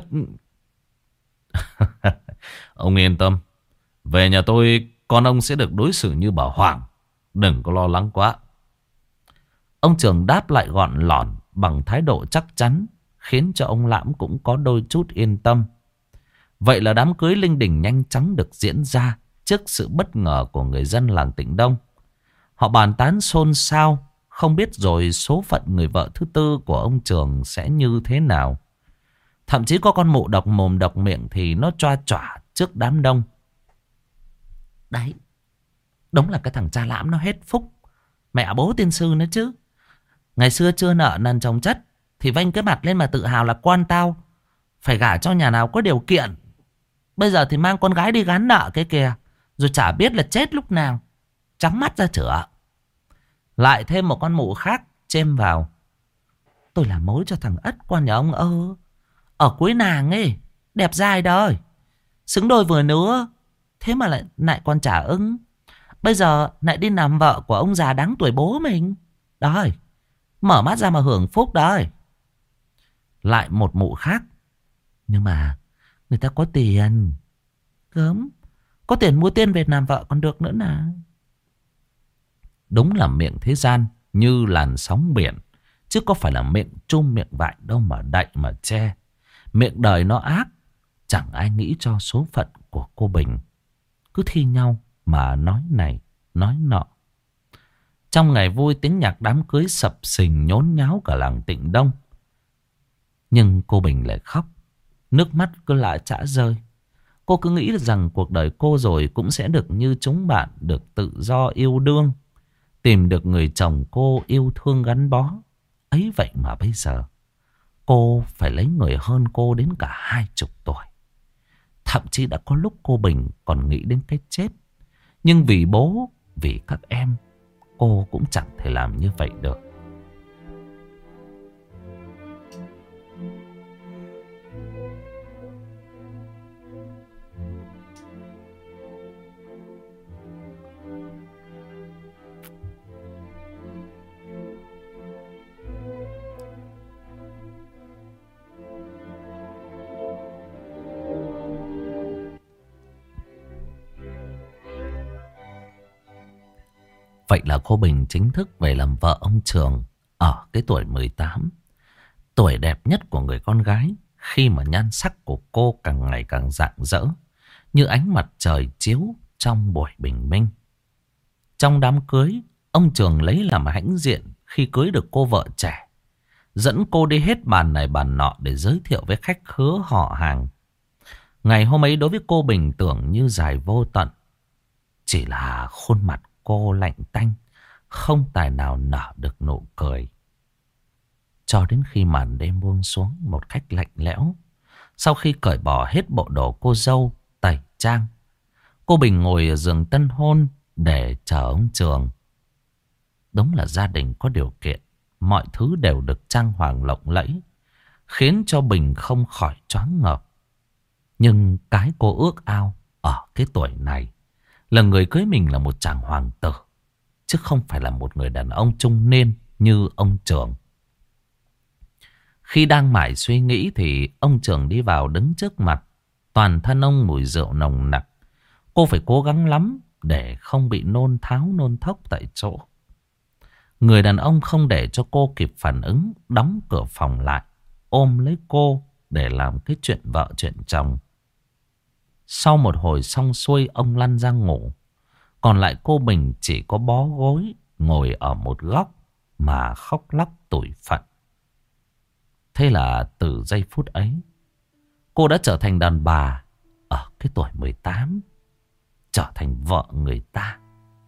Ông yên tâm. Về nhà tôi, con ông sẽ được đối xử như bảo hoàng. Đừng có lo lắng quá. Ông Trường đáp lại gọn lỏn bằng thái độ chắc chắn, khiến cho ông Lãm cũng có đôi chút yên tâm. Vậy là đám cưới linh đình nhanh chóng được diễn ra trước sự bất ngờ của người dân làng Tịnh Đông. Họ bàn tán xôn xao, không biết rồi số phận người vợ thứ tư của ông Trường sẽ như thế nào. Thậm chí có con mụ độc mồm độc miệng thì nó choa choả trước đám đông. Đấy, đúng là cái thằng cha Lãm nó hết phúc. Mẹ bố tiên sư nữa chứ. Ngày xưa chưa nợ nần chồng chất thì vênh cái mặt lên mà tự hào là con tao phải gả cho nhà nào có điều kiện. Bây giờ thì mang con gái đi gán nợ cái kìa, rồi chả biết là chết lúc nào. Trắng mắt ra chửa. Lại thêm một con mụ khác chêm vào. Tôi làm mối cho thằng Ất con nhà ông ơ. Ở cuối nàng ấy, đẹp dai đời, xứng đôi vừa nữa. Thế mà lại lại còn trả ứng. Bây giờ lại đi làm vợ của ông già đáng tuổi bố mình. Đời, mở mắt ra mà hưởng phúc đời. Lại một mụ khác. Nhưng mà người ta có tiền. Gớm, có tiền mua tiền về làm vợ còn được nữa nè. Đúng là miệng thế gian như làn sóng biển, chứ có phải là miệng chum miệng vại đâu mà đậy mà che. Miệng đời nó ác, chẳng ai nghĩ cho số phận của cô Bình. Cứ thi nhau mà nói này nói nọ. Trong ngày vui, tiếng nhạc đám cưới sập sình nhốn nháo cả làng Tịnh Đông. Nhưng cô Bình lại khóc, nước mắt cứ lã chã rơi. Cô cứ nghĩ rằng cuộc đời cô rồi cũng sẽ được như chúng bạn, được tự do yêu đương, tìm được người chồng cô yêu thương gắn bó. Ấy vậy mà bây giờ cô phải lấy người hơn cô đến cả hai chục tuổi. Thậm chí đã có lúc cô Bình còn nghĩ đến cái chết. Nhưng vì bố, vì các em, cô cũng chẳng thể làm như vậy được. Vậy là cô Bình chính thức về làm vợ ông Trường ở cái tuổi mười tám. Tuổi đẹp nhất của người con gái, khi mà nhan sắc của cô càng ngày càng rạng rỡ, như ánh mặt trời chiếu trong buổi bình minh. Trong đám cưới, ông Trường lấy làm hãnh diện khi cưới được cô vợ trẻ, dẫn cô đi hết bàn này bàn nọ để giới thiệu với khách khứa họ hàng. Ngày hôm ấy đối với cô Bình tưởng như dài vô tận. Chỉ là khuôn mặt cô lạnh tanh, không tài nào nở được nụ cười. Cho đến khi màn đêm buông xuống một cách lạnh lẽo, sau khi cởi bỏ hết bộ đồ cô dâu, tẩy trang, cô Bình ngồi ở giường tân hôn để chờ ông Trường. Đúng là gia đình có điều kiện, mọi thứ đều được trang hoàng lộng lẫy, khiến cho Bình không khỏi choáng ngợp. Nhưng cái cô ước ao ở cái tuổi này là người cưới mình là một chàng hoàng tử, chứ không phải là một người đàn ông trung niên như ông Trường. Khi đang mải suy nghĩ thì ông Trường đi vào đứng trước mặt. Toàn thân ông mùi rượu nồng nặc. Cô phải cố gắng lắm để không bị nôn tháo nôn thốc tại chỗ. Người đàn ông không để cho cô kịp phản ứng, đóng cửa phòng lại, ôm lấy cô để làm cái chuyện vợ chuyện chồng. Sau một hồi xong xuôi, ông lăn ra ngủ. Còn lại cô Bình chỉ có bó gối ngồi ở một góc mà khóc lóc tủi phận. Thế là từ giây phút ấy, cô đã trở thành đàn bà ở cái tuổi mười tám, trở thành vợ người ta.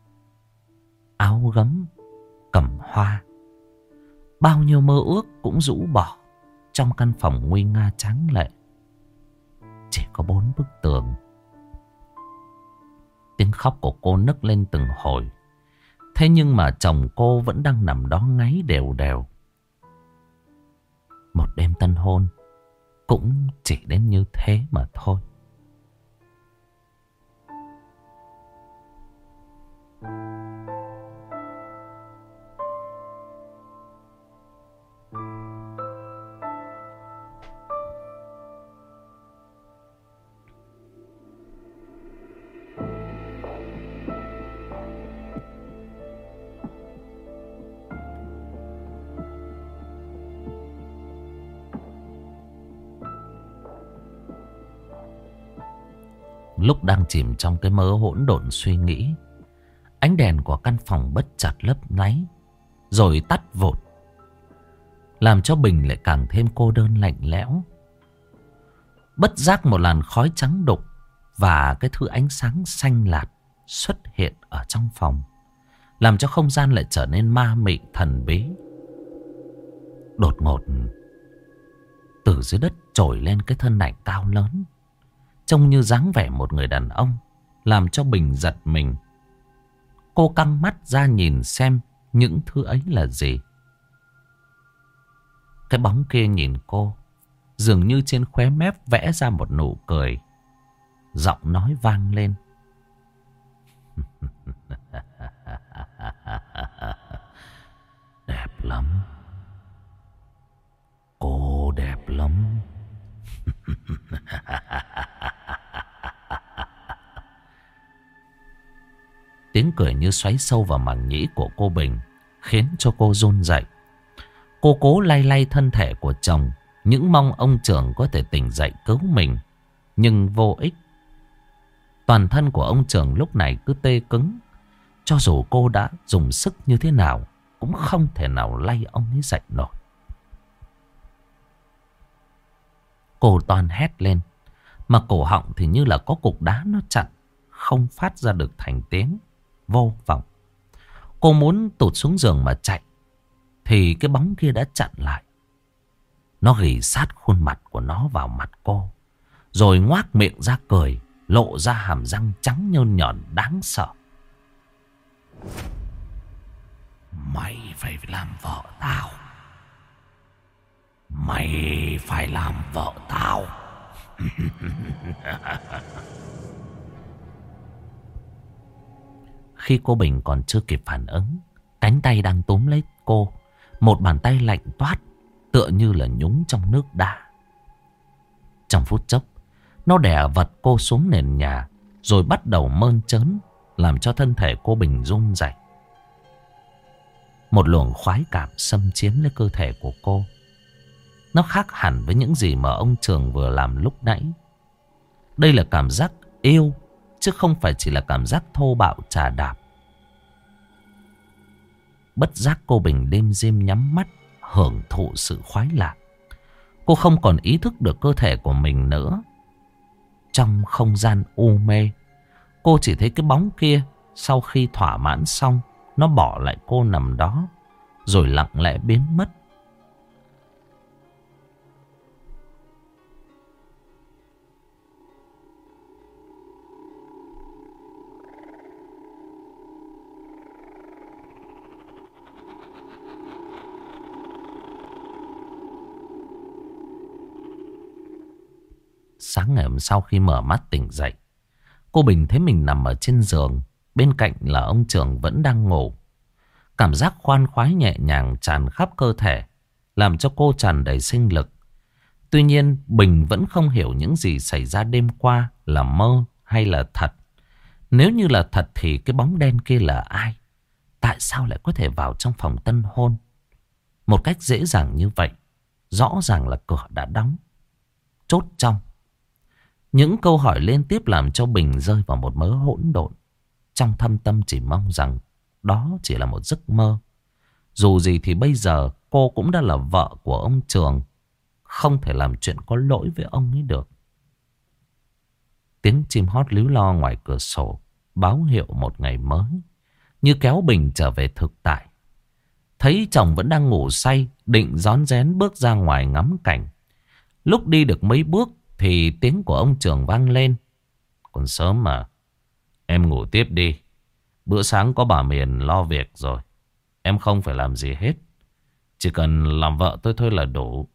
Áo gấm, cầm hoa, bao nhiêu mơ ước cũng rũ bỏ trong căn phòng nguy nga tráng lệ. Chỉ có bốn bức tường. Tiếng Tiếng khóc của cô nức lên từng hồi. Thế nhưng mà chồng cô vẫn đang nằm đó ngáy đều đều. Một đêm tân hôn cũng chỉ đến như thế mà thôi. Lúc đang chìm trong cái mớ hỗn độn suy nghĩ, ánh đèn của căn phòng bất chợt lấp láy rồi tắt vụt, làm cho Bình lại càng thêm cô đơn lạnh lẽo. Bất giác một làn khói trắng đục và cái thứ ánh sáng xanh lạt xuất hiện ở trong phòng, làm cho không gian lại trở nên ma mị thần bí. Đột ngột từ dưới đất trồi lên cái thân ảnh cao lớn, trông như dáng vẻ một người đàn ông, làm cho Bình giật mình. Cô căng mắt ra nhìn xem những thứ ấy là gì. Cái bóng kia nhìn cô, dường như trên khóe mép vẽ ra một nụ cười. Giọng nói vang lên. Đẹp lắm. Cô đẹp lắm. Tiếng cười như xoáy sâu vào màng nhĩ của cô Bình, khiến cho cô run rẩy. Cô cố lay lay thân thể của chồng, những mong ông Trường có thể tỉnh dậy cứu mình, nhưng vô ích. Toàn thân của ông Trường lúc này cứ tê cứng. Cho dù cô đã dùng sức như thế nào, cũng không thể nào lay ông ấy dậy nổi. Cô toan hét lên, mà cổ họng thì như là có cục đá nó chặn, không phát ra được thành tiếng. Vô vọng. Cô muốn tụt xuống giường mà chạy, thì cái bóng kia đã chặn lại. Nó ghì sát khuôn mặt của nó vào mặt cô, rồi ngoác miệng ra cười, lộ ra hàm răng trắng nhơn nhọn đáng sợ. Mày phải làm vợ tao. Mày phải làm vợ tao. Khi cô Bình còn chưa kịp phản ứng, cánh tay đang túm lấy cô, một bàn tay lạnh toát, tựa như là nhúng trong nước đá. Trong phút chốc, nó đè vật cô xuống nền nhà, rồi bắt đầu mơn trớn, làm cho thân thể cô Bình run rẩy. Một luồng khoái cảm xâm chiếm lấy cơ thể của cô. Nó khác hẳn với những gì mà ông Trường vừa làm lúc nãy. Đây là cảm giác yêu, chứ không phải chỉ là cảm giác thô bạo chà đạp. Bất giác cô Bình đêm đêm nhắm mắt, hưởng thụ sự khoái lạc. Cô không còn ý thức được cơ thể của mình nữa. Trong không gian u mê, cô chỉ thấy cái bóng kia sau khi thỏa mãn xong, nó bỏ lại cô nằm đó, rồi lặng lẽ biến mất. Sáng ngày hôm sau khi mở mắt tỉnh dậy, cô Bình thấy mình nằm ở trên giường, bên cạnh là ông Trường vẫn đang ngủ. Cảm giác khoan khoái nhẹ nhàng tràn khắp cơ thể, làm cho cô tràn đầy sinh lực. Tuy nhiên Bình vẫn không hiểu những gì xảy ra đêm qua là mơ hay là thật. Nếu như là thật thì cái bóng đen kia là ai? Tại sao lại có thể vào trong phòng tân hôn một cách dễ dàng như vậy? Rõ ràng là cửa đã đóng, chốt trong. Những câu hỏi liên tiếp làm cho Bình rơi vào một mớ hỗn độn. Trong thâm tâm chỉ mong rằng đó chỉ là một giấc mơ. Dù gì thì bây giờ cô cũng đã là vợ của ông Trường, không thể làm chuyện có lỗi với ông ấy được. Tiếng chim hót líu lo ngoài cửa sổ báo hiệu một ngày mới, như kéo Bình trở về thực tại. Thấy chồng vẫn đang ngủ say, định rón rén bước ra ngoài ngắm cảnh. Lúc đi được mấy bước thì tiếng của ông Trường vang lên. Còn sớm mà, Em ngủ tiếp đi. Bữa sáng có bà Miền lo việc rồi. Em không phải làm gì hết. Chỉ cần làm vợ tôi thôi là đủ.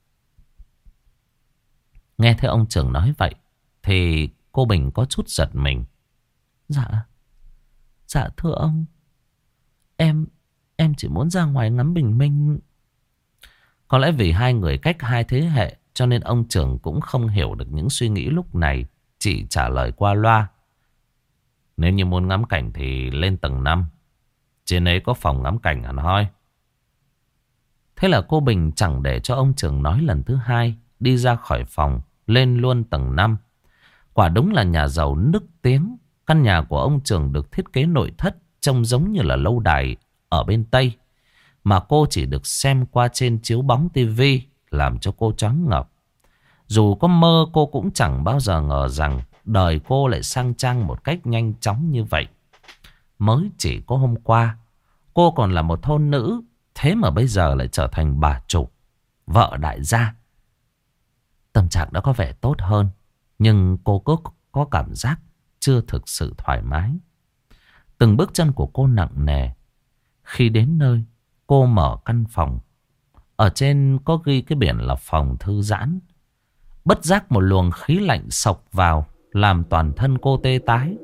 Nghe thấy ông trưởng nói vậy thì cô Bình có chút giật mình. Dạ, dạ thưa ông, Em, em chỉ muốn ra ngoài ngắm bình minh. Có lẽ vì hai người cách hai thế hệ cho nên ông trưởng cũng không hiểu được những suy nghĩ lúc này. Chỉ trả lời qua loa. Nếu như muốn ngắm cảnh thì lên tầng năm. Trên ấy có phòng ngắm cảnh hẳn hoi. Thế là cô Bình chẳng để cho ông trưởng nói lần thứ hai, đi ra khỏi phòng, lên luôn tầng năm. Quả đúng là nhà giàu nức tiếng. Căn nhà của ông trưởng được thiết kế nội thất trông giống như là lâu đài ở bên Tây, mà cô chỉ được xem qua trên chiếu bóng tivi, làm cho cô choáng ngợp. Dù có mơ, cô cũng chẳng bao giờ ngờ rằng đời cô lại sang trang một cách nhanh chóng như vậy. Mới chỉ có hôm qua, cô còn là một thôn nữ, thế mà bây giờ lại trở thành bà chủ, vợ đại gia. Tâm trạng đã có vẻ tốt hơn, nhưng cô cứ có cảm giác chưa thực sự thoải mái. Từng bước chân của cô nặng nề. Khi đến nơi, cô mở căn phòng. Ở trên có ghi cái biển là phòng thư giãn. Bất giác một luồng khí lạnh xộc vào, làm toàn thân cô tê tái.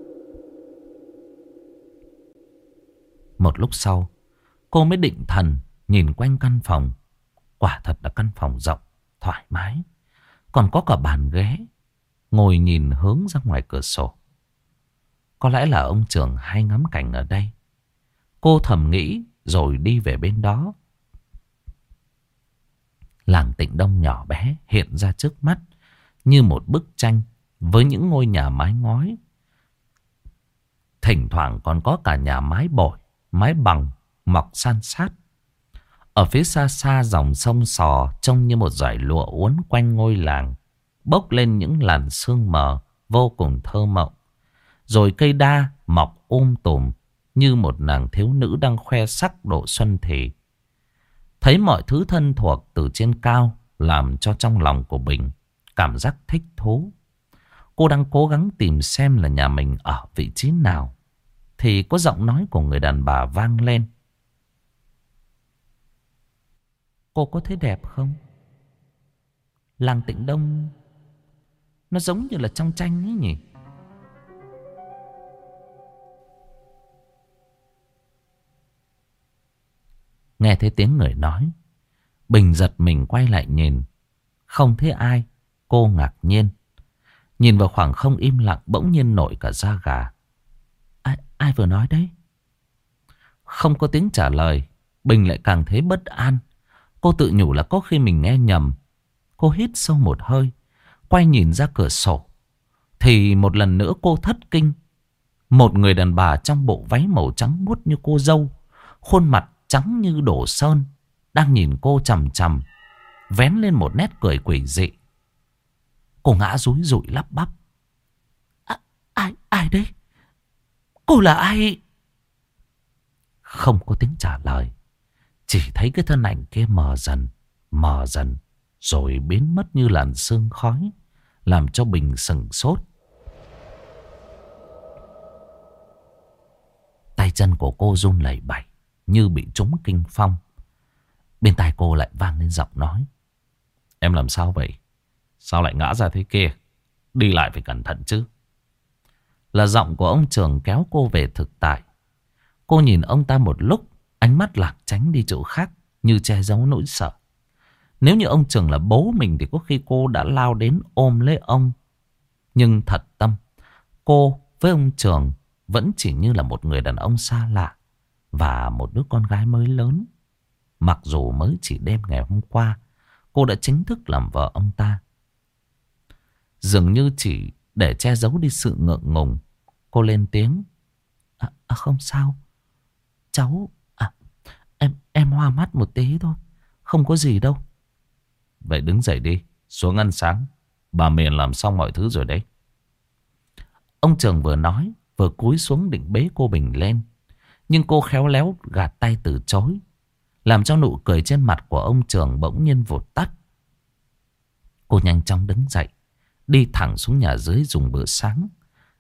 Một lúc sau, cô mới định thần nhìn quanh căn phòng. Quả thật là căn phòng rộng, thoải mái. Còn có cả bàn ghế, ngồi nhìn hướng ra ngoài cửa sổ. Có lẽ là ông trưởng hay ngắm cảnh ở đây. Cô thầm nghĩ rồi đi về bên đó. Làng Tịnh Đông nhỏ bé hiện ra trước mắt như một bức tranh với những ngôi nhà mái ngói. Thỉnh thoảng còn có cả nhà mái bồi, mái bằng mọc san sát. Ở phía xa xa dòng sông Sò trông như một dải lụa uốn quanh ngôi làng, bốc lên những làn sương mờ vô cùng thơ mộng. Rồi cây đa mọc um tùm như một nàng thiếu nữ đang khoe sắc độ xuân thì. Thấy mọi thứ thân thuộc từ trên cao làm cho trong lòng của Bình cảm giác thích thú. Cô đang cố gắng tìm xem là nhà mình ở vị trí nào, thì có giọng nói của người đàn bà vang lên. Cô có thấy đẹp không? Làng Tịnh Đông nó giống như là trong tranh ấy nhỉ? Nghe thấy tiếng người nói, Bình giật mình quay lại nhìn. Không thấy ai. Cô ngạc nhiên. Nhìn vào khoảng không im lặng, bỗng nhiên nổi cả da gà. Ai, ai vừa nói đấy? Không có tiếng trả lời, Bình lại càng thấy bất an. Cô tự nhủ là có khi mình nghe nhầm. Cô hít sâu một hơi, quay nhìn ra cửa sổ. Thì một lần nữa cô thất kinh. Một người đàn bà trong bộ váy màu trắng muốt như cô dâu, khuôn mặt trắng như đổ sơn, đang nhìn cô chằm chằm, vén lên một nét cười quỷ dị. Cô ngã rúi rụi lắp bắp. À, ai, ai đấy? Cô là ai? Không có tiếng trả lời. Chỉ thấy cái thân ảnh kia mờ dần, mờ dần, rồi biến mất như làn sương khói, làm cho Bình sững sốt. Tay chân của cô run lẩy bẩy như bị trúng kinh phong. Bên tai cô lại vang lên giọng nói. Em làm sao vậy? Sao lại ngã ra thế kia? Đi lại phải cẩn thận chứ. Là giọng của ông trưởng kéo cô về thực tại. Cô nhìn ông ta một lúc, ánh mắt lạc tránh đi chỗ khác, như che giấu nỗi sợ. Nếu như ông trưởng là bố mình thì có khi cô đã lao đến ôm lấy ông. Nhưng thật tâm, cô với ông trưởng vẫn chỉ như là một người đàn ông xa lạ và một đứa con gái mới lớn. Mặc dù mới chỉ đêm ngày hôm qua cô đã chính thức làm vợ ông ta. Dường như chỉ để che giấu đi sự ngượng ngùng, cô lên tiếng. À, à không sao. Cháu à, em, em hoa mắt một tí thôi, không có gì đâu. Vậy đứng dậy đi, xuống ăn sáng. Bà Miền làm xong mọi thứ rồi đấy. Ông trưởng vừa nói vừa cúi xuống định bế cô Bình lên, nhưng cô khéo léo gạt tay từ chối, làm cho nụ cười trên mặt của ông trưởng bỗng nhiên vụt tắt. Cô nhanh chóng đứng dậy, đi thẳng xuống nhà dưới dùng bữa sáng.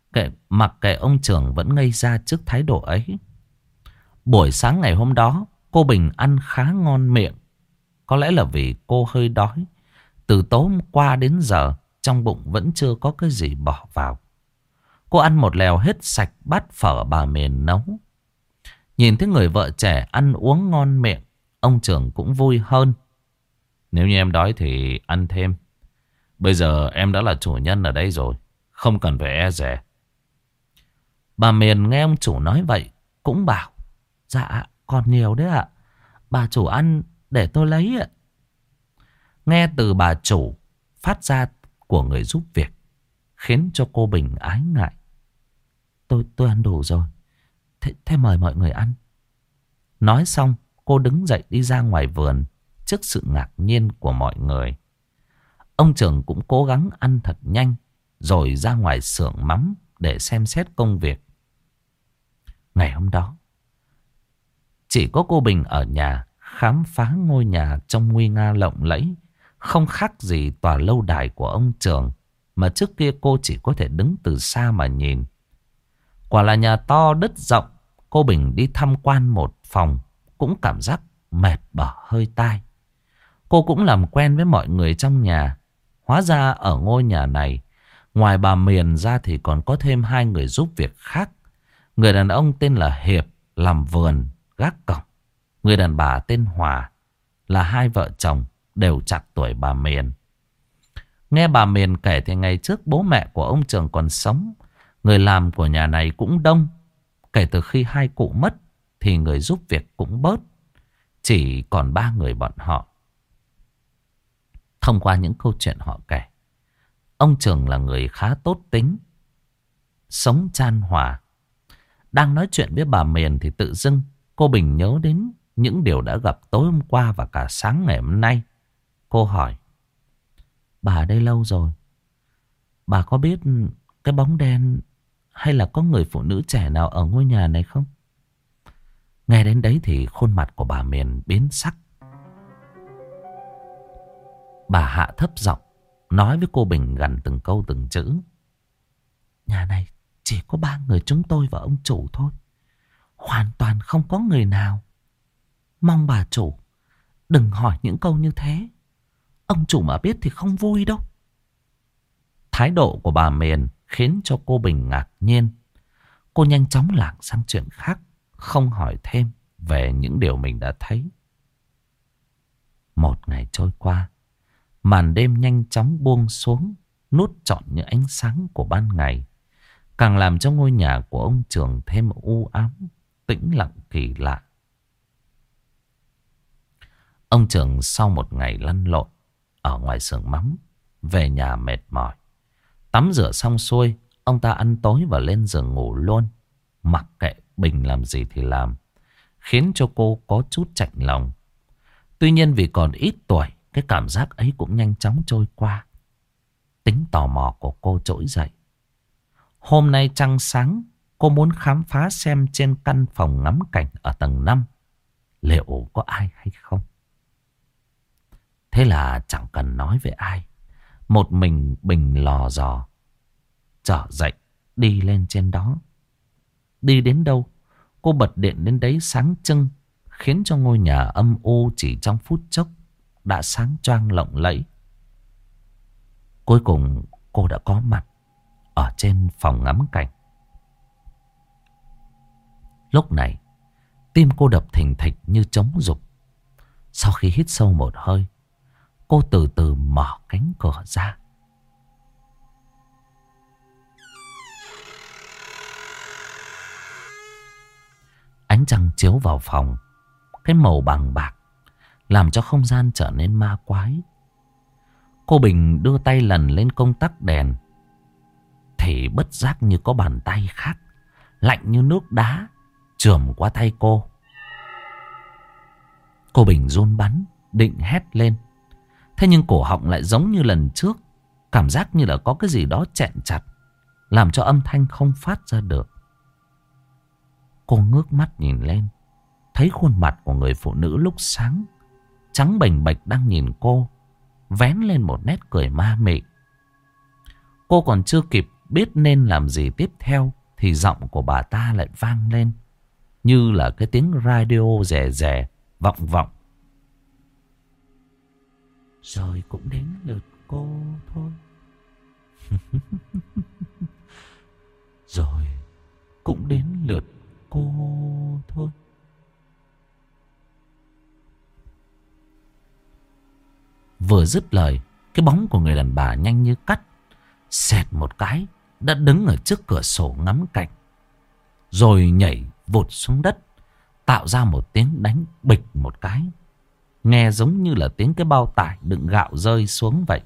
kệ, mặc kệ ông trưởng vẫn ngây ra trước thái độ ấy. Buổi sáng ngày hôm đó, cô Bình ăn khá ngon miệng. Có lẽ là vì cô hơi đói. Từ tối hôm qua đến giờ, trong bụng vẫn chưa có cái gì bỏ vào. Cô ăn một lèo hết sạch bát phở bà Mền nấu. Nhìn thấy người vợ trẻ ăn uống ngon miệng, ông trưởng cũng vui hơn. Nếu như em đói thì ăn thêm. Bây giờ em đã là chủ nhân ở đây rồi, không cần phải e dè. Bà Miền nghe ông chủ nói vậy cũng bảo: Dạ còn nhiều đấy ạ. Bà chủ ăn để tôi lấy ạ. Nghe từ bà chủ phát ra của người giúp việc khiến cho cô Bình ái ngại. Tôi tôi ăn đủ rồi. Thế, thế mời mọi người ăn. Nói xong cô đứng dậy đi ra ngoài vườn trước sự ngạc nhiên của mọi người. Ông trưởng cũng cố gắng ăn thật nhanh rồi ra ngoài xưởng mắm để xem xét công việc. Ngày hôm đó chỉ có cô Bình ở nhà khám phá ngôi nhà trong nguy nga lộng lẫy, không khác gì tòa lâu đài của ông trưởng mà trước kia cô chỉ có thể đứng từ xa mà nhìn. Quả là nhà to đất rộng. Cô Bình đi tham quan một phòng cũng cảm giác mệt bở hơi tai. Cô cũng làm quen với mọi người trong nhà. Hóa ra ở ngôi nhà này, ngoài bà Miền ra thì còn có thêm hai người giúp việc khác. Người đàn ông tên là Hiệp, làm vườn, gác cổng. Người đàn bà tên Hòa, là hai vợ chồng đều chạc tuổi bà Miền. Nghe bà Miền kể thì ngày trước bố mẹ của ông Trường còn sống, người làm của nhà này cũng đông. Kể từ khi hai cụ mất thì người giúp việc cũng bớt, chỉ còn ba người bọn họ. Thông qua những câu chuyện họ kể, ông Trường là người khá tốt tính, sống chan hòa. Đang nói chuyện với bà Miền thì tự dưng cô Bình nhớ đến những điều đã gặp tối hôm qua và cả sáng ngày hôm nay. Cô hỏi: Bà ở đây lâu rồi, bà có biết cái bóng đen hay là có người phụ nữ trẻ nào ở ngôi nhà này không? Nghe đến đấy thì khuôn mặt của bà Miền biến sắc. Bà hạ thấp giọng nói với cô Bình gần từng câu từng chữ: Nhà này chỉ có ba người chúng tôi và ông chủ thôi, hoàn toàn không có người nào. Mong bà chủ đừng hỏi những câu như thế, ông chủ mà biết thì không vui đâu. Thái độ của bà Miền khiến cho cô Bình ngạc nhiên. Cô nhanh chóng lảng sang chuyện khác, không hỏi thêm về những điều mình đã thấy. Một ngày trôi qua, màn đêm nhanh chóng buông xuống, nuốt trọn những ánh sáng của ban ngày, càng làm cho ngôi nhà của ông Trường thêm u ám, tĩnh lặng kỳ lạ. Ông Trường sau một ngày lăn lộn ở ngoài xưởng mắm, về nhà mệt mỏi. Tắm rửa xong xuôi, ông ta ăn tối và lên giường ngủ luôn, mặc kệ Bình làm gì thì làm, khiến cho cô có chút chạnh lòng. Tuy nhiên vì còn ít tuổi, cái cảm giác ấy cũng nhanh chóng trôi qua. Tính tò mò của cô trỗi dậy. Hôm nay trăng sáng, cô muốn khám phá xem trên căn phòng ngắm cảnh ở tầng năm liệu có ai hay không. Thế là chẳng cần nói với ai, một mình Bình lò dò trở dậy đi lên trên đó. Đi đến đâu, cô bật điện đến đấy sáng trưng, khiến cho ngôi nhà âm u chỉ trong phút chốc đã sáng choang lộng lẫy. Cuối cùng cô đã có mặt ở trên phòng ngắm cảnh. Lúc này tim cô đập thình thịch như trống dục. Sau khi hít sâu một hơi, cô từ từ mở cánh cửa ra. Ánh trăng chiếu vào phòng, cái màu bằng bạc làm cho không gian trở nên ma quái. Cô Bình đưa tay lần lên công tắc đèn thì bất giác như có bàn tay khác, lạnh như nước đá, chườm qua tay cô. Cô Bình run bắn, định hét lên. Thế nhưng cổ họng lại giống như lần trước, cảm giác như là có cái gì đó chẹn chặt, làm cho âm thanh không phát ra được. Cô ngước mắt nhìn lên, thấy khuôn mặt của người phụ nữ lúc sáng trắng bềnh bệch đang nhìn cô, vén lên một nét cười ma mị. Cô còn chưa kịp biết nên làm gì tiếp theo thì giọng của bà ta lại vang lên như là cái tiếng radio rè rè vọng vọng. Rồi cũng đến lượt cô thôi. Rồi cũng đến lượt cô thôi. Vừa dứt lời, cái bóng của người đàn bà nhanh như cắt, xẹt một cái đã đứng ở trước cửa sổ ngắm cảnh, rồi nhảy vụt xuống đất, tạo ra một tiếng đánh bịch một cái, nghe giống như là tiếng cái bao tải đựng gạo rơi xuống vậy.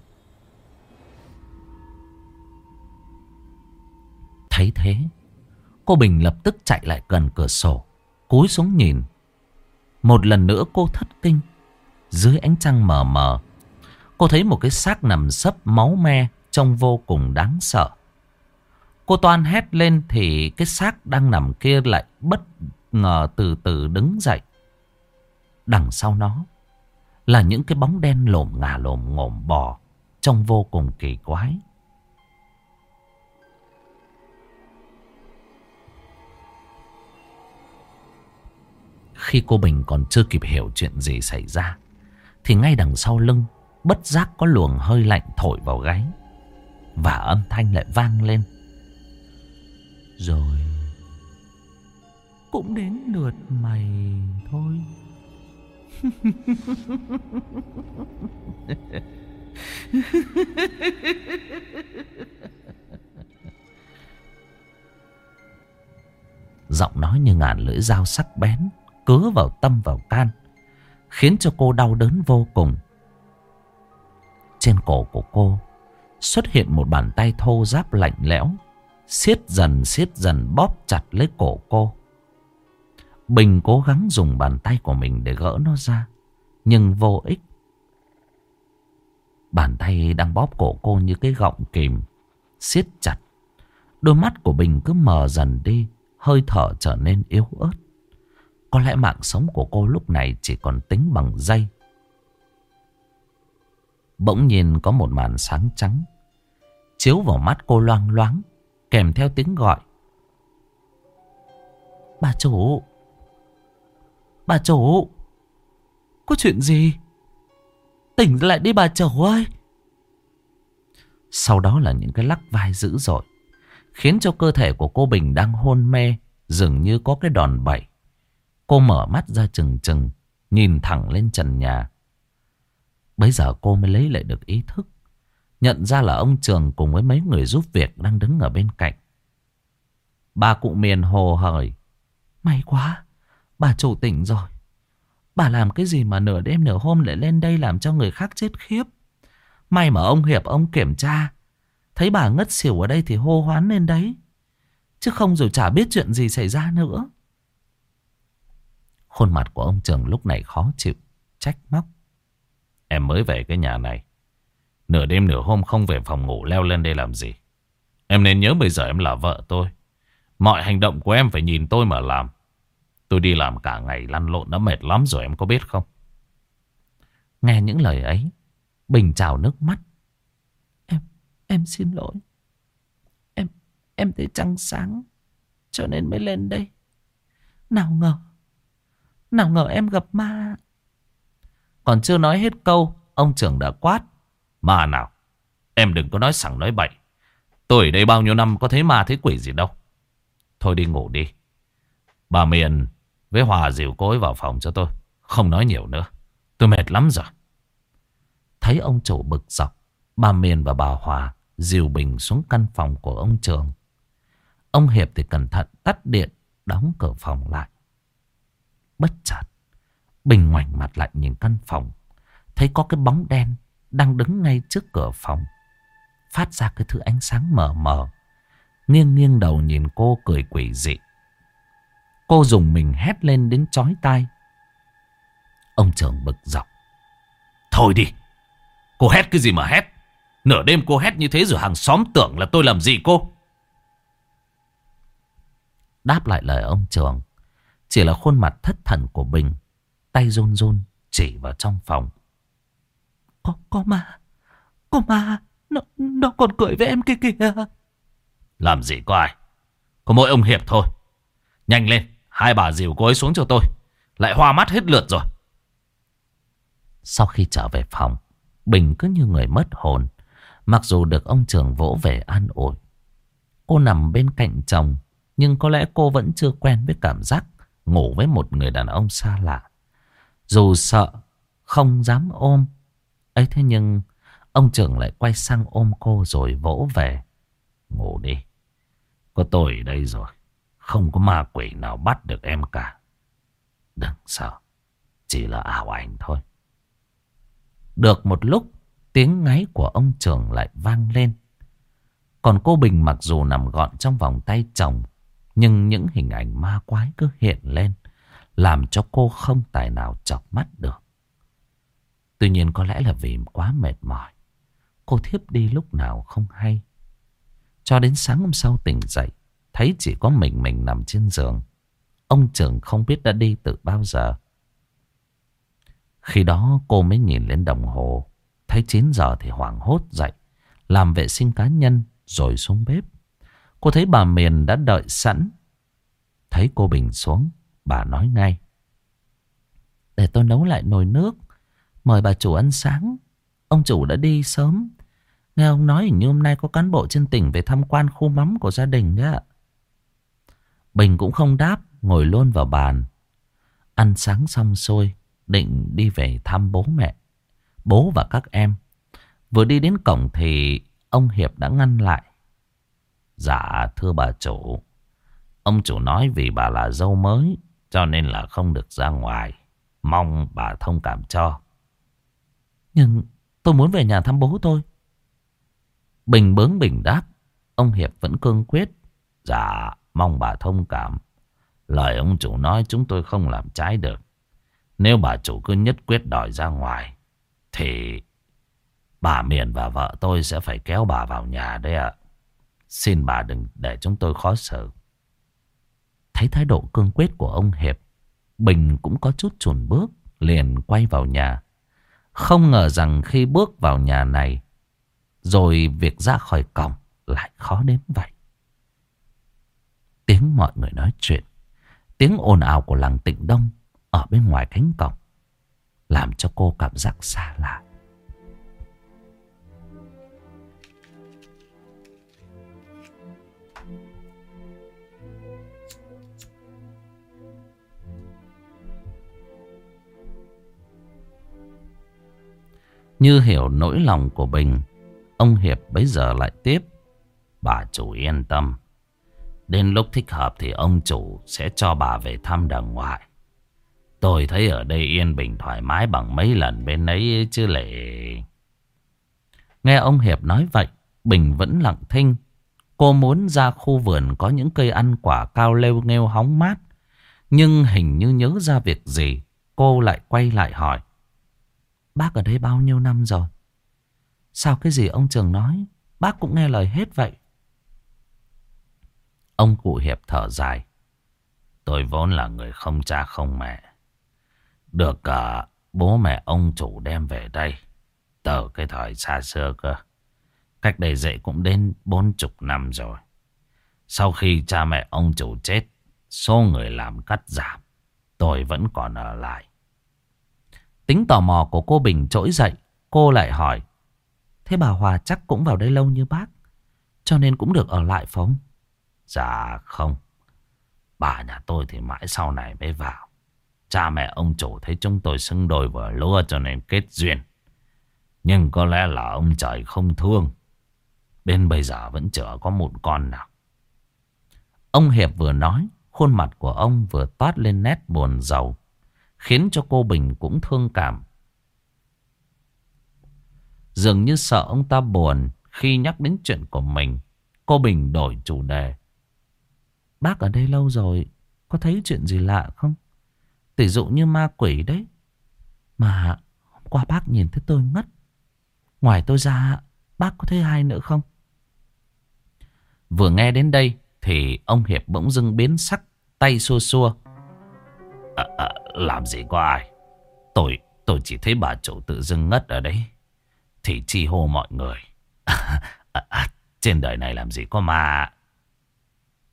Thấy thế, cô Bình lập tức chạy lại gần cửa sổ, cúi xuống nhìn. Một lần nữa cô thất kinh. Dưới ánh trăng mờ mờ, cô thấy một cái xác nằm sấp máu me, trông vô cùng đáng sợ. Cô toan hét lên thì cái xác đang nằm kia lại bất ngờ từ từ đứng dậy. Đằng sau nó là những cái bóng đen lồm ngà lồm ngổm bò, trông vô cùng kỳ quái. Khi cô Bình còn chưa kịp hiểu chuyện gì xảy ra thì ngay đằng sau lưng bất giác có luồng hơi lạnh thổi vào gáy, và âm thanh lại vang lên. Rồi cũng đến lượt mày thôi. Giọng nói như ngàn lưỡi dao sắc bén cứa vào tâm vào can, khiến cho cô đau đớn vô cùng. Trên cổ của cô xuất hiện một bàn tay thô ráp lạnh lẽo, siết dần siết dần bóp chặt lấy cổ cô. Bình cố gắng dùng bàn tay của mình để gỡ nó ra, nhưng vô ích. Bàn tay đang bóp cổ cô như cái gọng kìm, siết chặt. Đôi mắt của Bình cứ mờ dần đi, hơi thở trở nên yếu ớt. Có lẽ mạng sống của cô lúc này chỉ còn tính bằng giây. Bỗng nhiên có một màn sáng trắng chiếu vào mắt cô loang loáng, kèm theo tiếng gọi. Bà chủ! Bà chủ! Có chuyện gì? Tỉnh lại đi bà chủ ơi! Sau đó là những cái lắc vai dữ dội, khiến cho cơ thể của cô Bình đang hôn mê dường như có cái đòn bẩy. Cô mở mắt ra trừng trừng, nhìn thẳng lên trần nhà. Bấy giờ cô mới lấy lại được ý thức, nhận ra là ông Trường cùng với mấy người giúp việc đang đứng ở bên cạnh. Bà cụ Miền hồ hởi. May quá, bà chủ tỉnh rồi. Bà làm cái gì mà nửa đêm nửa hôm lại lên đây làm cho người khác chết khiếp. May mà ông Hiệp ông kiểm tra, thấy bà ngất xỉu ở đây thì hô hoán lên đấy. Chứ không rồi chả biết chuyện gì xảy ra nữa. Khuôn mặt của ông Trường lúc này khó chịu, trách móc. Em mới về cái nhà này, nửa đêm nửa hôm không về phòng ngủ leo lên đây làm gì? Em nên nhớ bây giờ em là vợ tôi. Mọi hành động của em phải nhìn tôi mà làm. Tôi đi làm cả ngày lăn lộn đã mệt lắm rồi, em có biết không? Nghe những lời ấy, Bình trào nước mắt. Em, em xin lỗi. Em, em thấy trăng sáng cho nên mới lên đây. Nào ngờ, nào ngờ em gặp ma. Còn chưa nói hết câu, ông Trưởng đã quát. Ma nào? Em đừng có nói sằng nói bậy. Tôi ở đây bao nhiêu năm có thấy ma thấy quỷ gì đâu. Thôi đi ngủ đi. Bà Miền với Hòa dìu cô ấy vào phòng cho tôi. Không nói nhiều nữa, tôi mệt lắm rồi. Thấy ông chủ bực dọc, bà Miền và bà Hòa dìu Bình xuống căn phòng của ông Trường. Ông Hiệp thì cẩn thận tắt điện, đóng cửa phòng lại. Bất chợt, Bình ngoảnh mặt lại nhìn căn phòng, thấy có cái bóng đen đang đứng ngay trước cửa phòng, phát ra cái thứ ánh sáng mờ mờ, nghiêng nghiêng đầu nhìn cô cười quỷ dị. Cô dùng mình hét lên đến chói tai. Ông Trường bực dọc. Thôi đi, cô hét cái gì mà hét? Nửa đêm cô hét như thế rồi hàng xóm tưởng là tôi làm gì cô? Đáp lại lời ông Trường chỉ là khuôn mặt thất thần của Bình, tay run run chỉ vào trong phòng. Có, có ma, có ma, nó, nó còn cười với em kia kìa. Làm gì có ai. Có mỗi ông Hiệp thôi. Nhanh lên, hai bà dìu cô ấy xuống cho tôi. Lại hoa mắt hết lượt rồi. Sau khi trở về phòng, Bình cứ như người mất hồn. Mặc dù được ông Trường vỗ về an ủi. Cô nằm bên cạnh chồng, nhưng có lẽ cô vẫn chưa quen với cảm giác ngủ với một người đàn ông xa lạ. Dù sợ, không dám ôm. Ấy thế nhưng ông Trường lại quay sang ôm cô rồi vỗ về. Ngủ đi. Có tôi ở đây rồi. Không có ma quỷ nào bắt được em cả. Đừng sợ. Chỉ là ảo ảnh thôi. Được một lúc, tiếng ngáy của ông Trường lại vang lên. Còn cô Bình mặc dù nằm gọn trong vòng tay chồng, nhưng những hình ảnh ma quái cứ hiện lên, làm cho cô không tài nào chợp mắt được. Tuy nhiên có lẽ là vì quá mệt mỏi, cô thiếp đi lúc nào không hay. Cho đến sáng hôm sau tỉnh dậy, thấy chỉ có mình mình nằm trên giường. Ông Trường không biết đã đi từ bao giờ. Khi đó cô mới nhìn lên đồng hồ, thấy chín giờ thì hoảng hốt dậy, làm vệ sinh cá nhân rồi xuống bếp. Cô thấy bà Miền đã đợi sẵn. Thấy cô Bình xuống, bà nói ngay: để tôi nấu lại nồi nước, mời bà chủ ăn sáng. Ông chủ đã đi sớm. Nghe ông nói hình như hôm nay có cán bộ trên tỉnh về tham quan khu mắm của gia đình đấy ạ. Bình cũng không đáp, ngồi luôn vào bàn. Ăn sáng xong xuôi, định đi về thăm bố mẹ, bố và các em. Vừa đi đến cổng thì ông Hiệp đã ngăn lại. Dạ thưa bà chủ, ông chủ nói vì bà là dâu mới cho nên là không được ra ngoài. Mong bà thông cảm cho. Nhưng tôi muốn về nhà thăm bố tôi. Bình bướng bỉnh đáp. Ông Hiệp vẫn cương quyết. Dạ mong bà thông cảm. Lời ông chủ nói chúng tôi không làm trái được. Nếu bà chủ cứ nhất quyết đòi ra ngoài thì bà Miền và vợ tôi sẽ phải kéo bà vào nhà đấy ạ. Xin bà đừng để chúng tôi khó xử. Thấy thái độ cương quyết của ông Hiệp, Bình cũng có chút chùn bước, liền quay vào nhà. Không ngờ rằng khi bước vào nhà này, rồi việc ra khỏi cổng lại khó đến vậy. Tiếng mọi người nói chuyện, tiếng ồn ào của làng Tịnh Đông ở bên ngoài cánh cổng, làm cho cô cảm giác xa lạ. Như hiểu nỗi lòng của Bình, ông Hiệp bấy giờ lại tiếp. Bà chủ yên tâm. Đến lúc thích hợp thì ông chủ sẽ cho bà về thăm đàng ngoại. Tôi thấy ở đây yên bình thoải mái bằng mấy lần bên ấy chứ lệ. Nghe ông Hiệp nói vậy, Bình vẫn lặng thinh. Cô muốn ra khu vườn có những cây ăn quả cao lêu nghêu hóng mát. Nhưng hình như nhớ ra việc gì, cô lại quay lại hỏi. Bác ở đây bao nhiêu năm rồi? Sao cái gì ông Trường nói bác cũng nghe lời hết vậy? Ông cụ Hiệp thở dài. Tôi vốn là người không cha không mẹ, được cả bố mẹ ông chủ đem về đây từ cái thời xa xưa cơ. Cách đây dậy cũng đến bốn chục năm rồi. Sau khi cha mẹ ông chủ chết, số người làm cắt giảm, tôi vẫn còn ở lại. Tính tò mò của cô Bình trỗi dậy. Cô lại hỏi. Thế bà Hòa chắc cũng vào đây lâu như bác, cho nên cũng được ở lại phải không? Dạ không. Bà nhà tôi thì mãi sau này mới vào. Cha mẹ ông chủ thấy chúng tôi xứng đôi vừa lúa cho nên kết duyên. Nhưng có lẽ là ông trời không thương, bên bây giờ vẫn chưa có một con nào. Ông Hiệp vừa nói, khuôn mặt của ông vừa toát lên nét buồn rầu, khiến cho cô Bình cũng thương cảm. Dường như sợ ông ta buồn khi nhắc đến chuyện của mình, cô Bình đổi chủ đề. Bác ở đây lâu rồi, có thấy chuyện gì lạ không? Tỷ dụ như ma quỷ đấy. Mà hôm qua bác nhìn thấy tôi ngất. Ngoài tôi ra, bác có thấy ai nữa không? Vừa nghe đến đây thì ông Hiệp bỗng dưng biến sắc, tay xua xua. À, à, làm gì có ai. Tôi tôi chỉ thấy bà chủ tự dưng ngất ở đấy thì chi hô mọi người. à, à, Trên đời này làm gì có ma.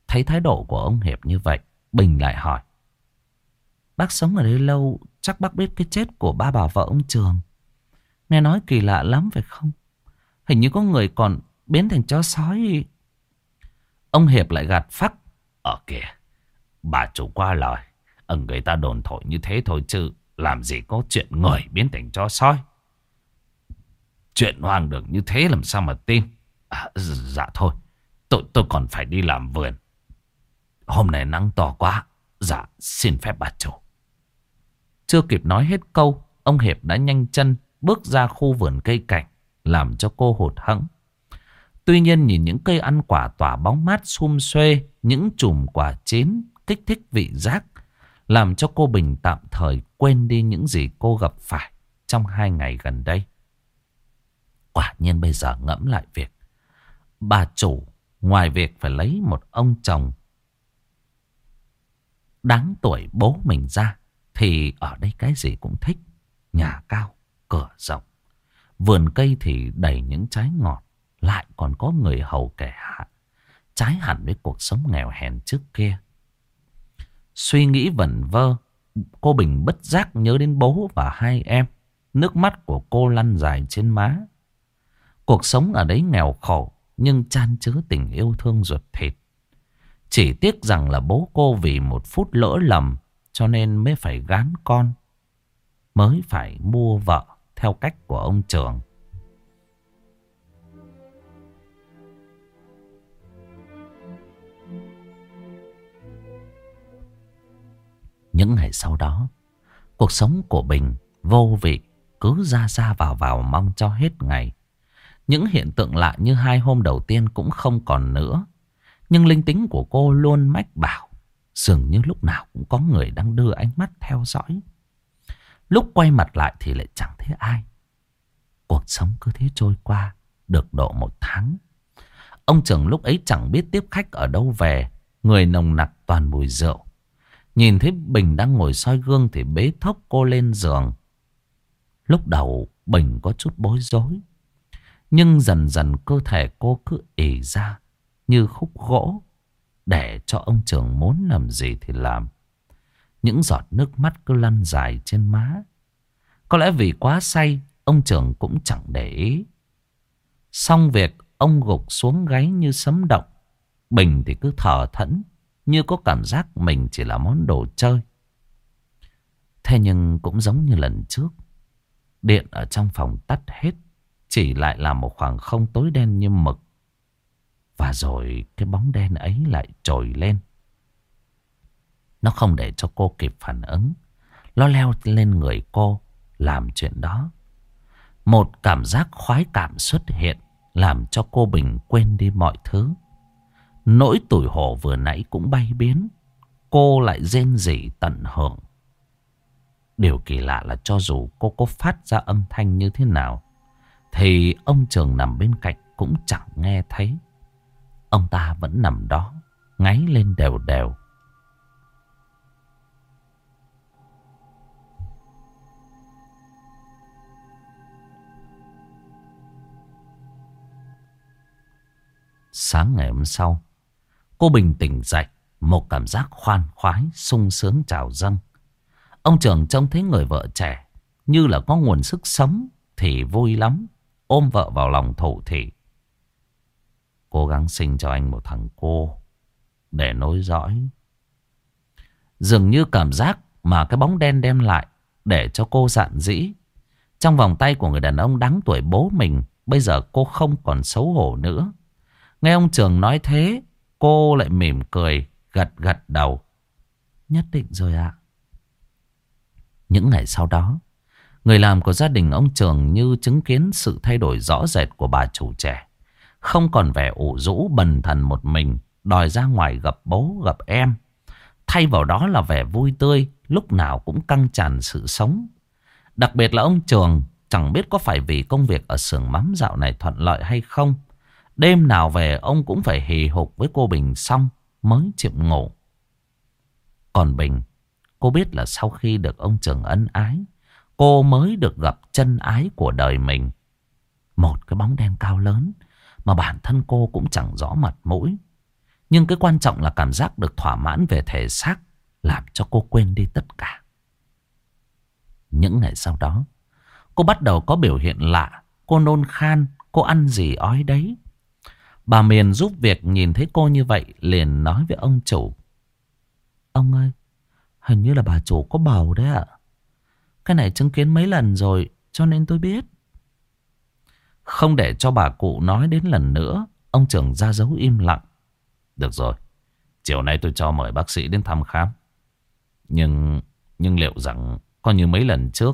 Thấy thái độ của ông Hiệp như vậy, Bình lại hỏi. Bác sống ở đây lâu, chắc bác biết cái chết của ba bà vợ ông Trường. Nghe nói kỳ lạ lắm phải không? Hình như có người còn biến thành chó sói. Ông Hiệp lại gạt phắc. Ở kìa, bà chủ qua lời. Ở người ta đồn thổi như thế thôi chứ làm gì có chuyện người biến thành chó sói. Chuyện hoang đường như thế làm sao mà tin. À, dạ thôi, tôi, tôi còn phải đi làm vườn. Hôm nay nắng to quá. Dạ xin phép bà chủ. Chưa kịp nói hết câu, ông Hiệp đã nhanh chân bước ra khu vườn cây cảnh, làm cho cô hụt hẫng. Tuy nhiên nhìn những cây ăn quả tỏa bóng mát sum xuê, những chùm quả chín kích thích vị giác, làm cho cô Bình tạm thời quên đi những gì cô gặp phải trong hai ngày gần đây. Quả nhiên bây giờ ngẫm lại việc, bà chủ ngoài việc phải lấy một ông chồng đáng tuổi bố mình ra, thì ở đây cái gì cũng thích. Nhà cao, cửa rộng, vườn cây thì đầy những trái ngọt, lại còn có người hầu kẻ hạ, trái hẳn với cuộc sống nghèo hèn trước kia. Suy nghĩ vẩn vơ, cô Bình bất giác nhớ đến bố và hai em. Nước mắt của cô lăn dài trên má. Cuộc sống ở đấy nghèo khổ, nhưng chan chứa tình yêu thương ruột thịt. Chỉ tiếc rằng là bố cô vì một phút lỡ lầm cho nên mới phải gán con, mới phải mua vợ theo cách của ông Trường. Những ngày sau đó, cuộc sống của Bình vô vị, cứ ra ra vào vào mong cho hết ngày. Những hiện tượng lạ như hai hôm đầu tiên cũng không còn nữa. Nhưng linh tính của cô luôn mách bảo, dường như lúc nào cũng có người đang đưa ánh mắt theo dõi. Lúc quay mặt lại thì lại chẳng thấy ai. Cuộc sống cứ thế trôi qua, được độ một tháng. Ông Trường lúc ấy chẳng biết tiếp khách ở đâu về, người nồng nặc toàn mùi rượu. Nhìn thấy Bình đang ngồi soi gương thì bế thốc cô lên giường. Lúc đầu Bình có chút bối rối, nhưng dần dần cơ thể cô cứ ì ra như khúc gỗ, để cho ông Trường muốn làm gì thì làm. Những giọt nước mắt cứ lăn dài trên má. Có lẽ vì quá say, ông Trường cũng chẳng để ý. Xong việc, ông gục xuống gáy như sấm động. Bình thì cứ thở thẫn, như có cảm giác mình chỉ là món đồ chơi. Thế nhưng cũng giống như lần trước, điện ở trong phòng tắt hết, chỉ lại là một khoảng không tối đen như mực. Và rồi cái bóng đen ấy lại trồi lên. Nó không để cho cô kịp phản ứng. Nó leo lên người cô, làm chuyện đó. Một cảm giác khoái cảm xuất hiện, làm cho cô Bình quên đi mọi thứ. Nỗi tủi hổ vừa nãy cũng bay biến. Cô lại rên rỉ tận hưởng. Điều kỳ lạ là cho dù cô có phát ra âm thanh như thế nào, thì ông Trường nằm bên cạnh cũng chẳng nghe thấy. Ông ta vẫn nằm đó, ngáy lên đều đều. Sáng ngày hôm sau, cô Bình tỉnh dậy, một cảm giác khoan khoái, sung sướng trào dâng. Ông Trường trông thấy người vợ trẻ như là có nguồn sức sống thì vui lắm, ôm vợ vào lòng thủ thỉ. Cố gắng sinh cho anh một thằng cô để nối dõi. Dường như cảm giác mà cái bóng đen đem lại để cho cô dạn dĩ. Trong vòng tay của người đàn ông đáng tuổi bố mình, bây giờ cô không còn xấu hổ nữa. Nghe ông Trường nói thế, cô lại mỉm cười, gật gật đầu. Nhất định rồi ạ. Những ngày sau đó, người làm của gia đình ông Trường như chứng kiến sự thay đổi rõ rệt của bà chủ trẻ. Không còn vẻ ủ rũ bần thần một mình, đòi ra ngoài gặp bố gặp em. Thay vào đó là vẻ vui tươi, lúc nào cũng căng tràn sự sống. Đặc biệt là ông Trường, chẳng biết có phải vì công việc ở xưởng mắm dạo này thuận lợi hay không, đêm nào về ông cũng phải hì hục với cô Bình xong mới chịu ngủ. Còn Bình, cô biết là sau khi được ông Trường ân ái, cô mới được gặp chân ái của đời mình. Một cái bóng đen cao lớn mà bản thân cô cũng chẳng rõ mặt mũi. Nhưng cái quan trọng là cảm giác được thỏa mãn về thể xác làm cho cô quên đi tất cả. Những ngày sau đó, cô bắt đầu có biểu hiện lạ. Cô nôn khan, cô ăn gì ói đấy. Bà Miền giúp việc nhìn thấy cô như vậy liền nói với ông chủ: Ông ơi, hình như là bà chủ có bầu đấy ạ. Cái này chứng kiến mấy lần rồi cho nên tôi biết. Không để cho bà cụ nói đến lần nữa, ông trưởng ra dấu im lặng. Được rồi, chiều nay tôi cho mời bác sĩ đến thăm khám. Nhưng nhưng liệu rằng có như mấy lần trước...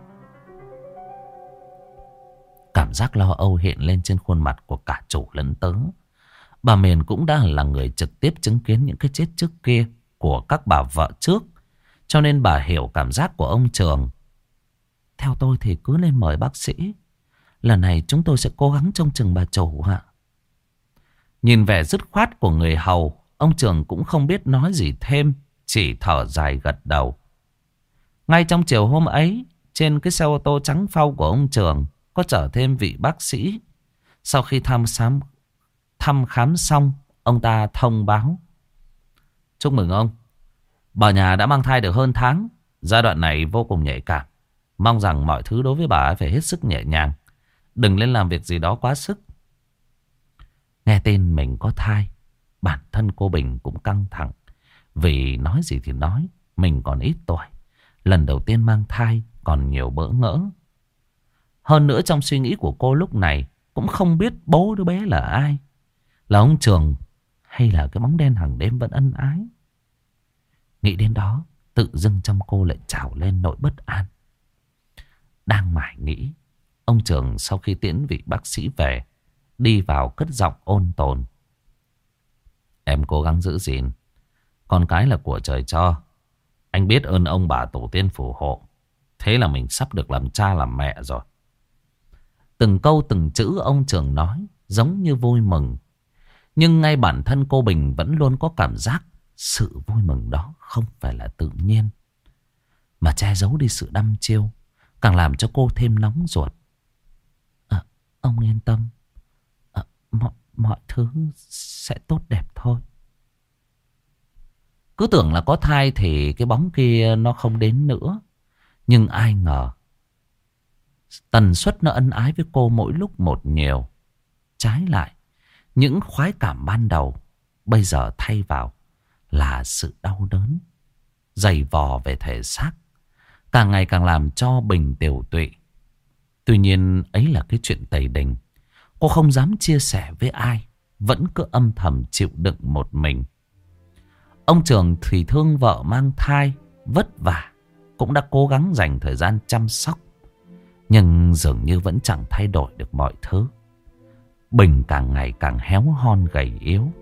Cảm giác lo âu hiện lên trên khuôn mặt của cả chủ lẫn tớ. Bà Miền cũng đã là người trực tiếp chứng kiến những cái chết trước kia của các bà vợ trước, cho nên bà hiểu cảm giác của ông Trường. Theo tôi thì cứ nên mời bác sĩ. Lần này chúng tôi sẽ cố gắng trông chừng bà chủ ạ. Nhìn vẻ dứt khoát của người hầu, ông Trường cũng không biết nói gì thêm, chỉ thở dài gật đầu. Ngay trong chiều hôm ấy, trên cái xe ô tô trắng phau của ông Trường có chở thêm vị bác sĩ. Sau khi thăm khám, thăm khám xong, ông ta thông báo: Chúc mừng ông, bà nhà đã mang thai được hơn tháng. Giai đoạn này vô cùng nhạy cảm. Mong rằng mọi thứ đối với bà ấy phải hết sức nhẹ nhàng. Đừng lên làm việc gì đó quá sức. Nghe tin mình có thai, bản thân cô Bình cũng căng thẳng. Vì nói gì thì nói, mình còn ít tuổi, lần đầu tiên mang thai còn nhiều bỡ ngỡ. Hơn nữa trong suy nghĩ của cô lúc này cũng không biết bố đứa bé là ai. Là ông Trường hay là cái bóng đen hàng đêm vẫn ân ái. Nghĩ đến đó, tự dưng trong cô lại trào lên nỗi bất an. Đang mải nghĩ, ông Trường sau khi tiễn vị bác sĩ về, đi vào cất giọng ôn tồn: Em cố gắng giữ gìn. Con cái là của trời cho. Anh biết ơn ông bà tổ tiên phù hộ. Thế là mình sắp được làm cha làm mẹ rồi. Từng câu từng chữ ông Trường nói giống như vui mừng. Nhưng ngay bản thân cô Bình vẫn luôn có cảm giác sự vui mừng đó không phải là tự nhiên, mà che giấu đi sự đăm chiêu, càng làm cho cô thêm nóng ruột. À, ông yên tâm, à, mọi, mọi thứ sẽ tốt đẹp thôi. Cứ tưởng là có thai thì cái bóng kia nó không đến nữa. Nhưng ai ngờ tần suất nó ân ái với cô mỗi lúc một nhiều. Trái lại, những khoái cảm ban đầu bây giờ thay vào là sự đau đớn, dày vò về thể xác, càng ngày càng làm cho Bình tiều tụy. Tuy nhiên ấy là cái chuyện tày đình, cô không dám chia sẻ với ai, vẫn cứ âm thầm chịu đựng một mình. Ông Trường thì thương vợ mang thai, vất vả, cũng đã cố gắng dành thời gian chăm sóc. Nhưng dường như vẫn chẳng thay đổi được mọi thứ. Bình càng ngày càng héo hon gầy yếu.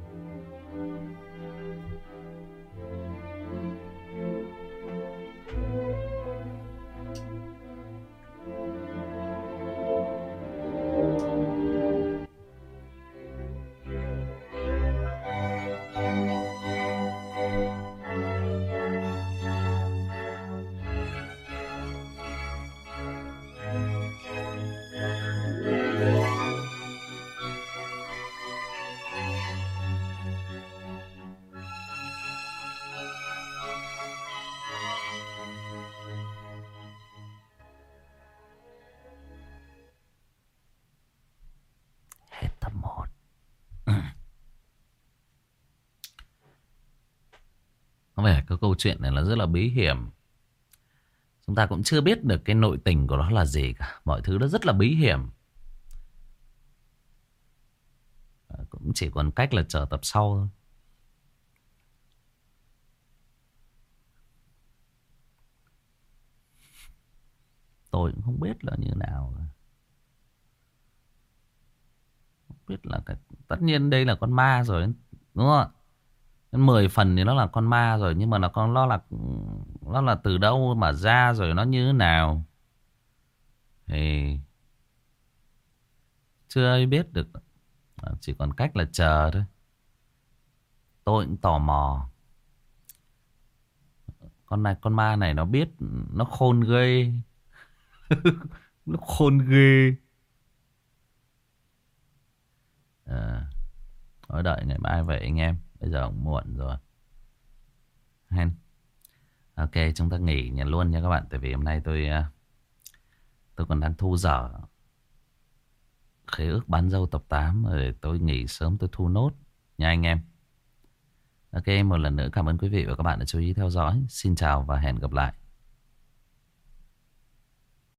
Có vẻ cái câu chuyện này là rất là bí hiểm. Chúng ta cũng chưa biết được cái nội tình của nó là gì cả. Mọi thứ nó rất là bí hiểm. Cũng chỉ còn cách là chờ tập sau thôi. Tôi cũng không biết là như nào. Không biết là cái... Tất nhiên đây là con ma rồi, đúng không ạ? Mười phần thì nó là con ma rồi. Nhưng mà nó còn nó là Nó là từ đâu mà ra, rồi nó như thế nào thì chưa ai biết được. Chỉ còn cách là chờ thôi. Tôi cũng tò mò. Con này, con ma này nó biết. Nó khôn ghê. Nó khôn ghê. À, Ở đợi ngày mai vậy anh em. Bây giờ cũng muộn rồi. Hen. Ok, chúng ta nghỉ nhà luôn nha các bạn. Tại vì hôm nay tôi Tôi còn đang thu dở Khế ước bán dâu tập tám. Rồi tôi nghỉ sớm tôi thu nốt nha anh em. Ok, một lần nữa cảm ơn quý vị và các bạn đã chú ý theo dõi. Xin chào và hẹn gặp lại.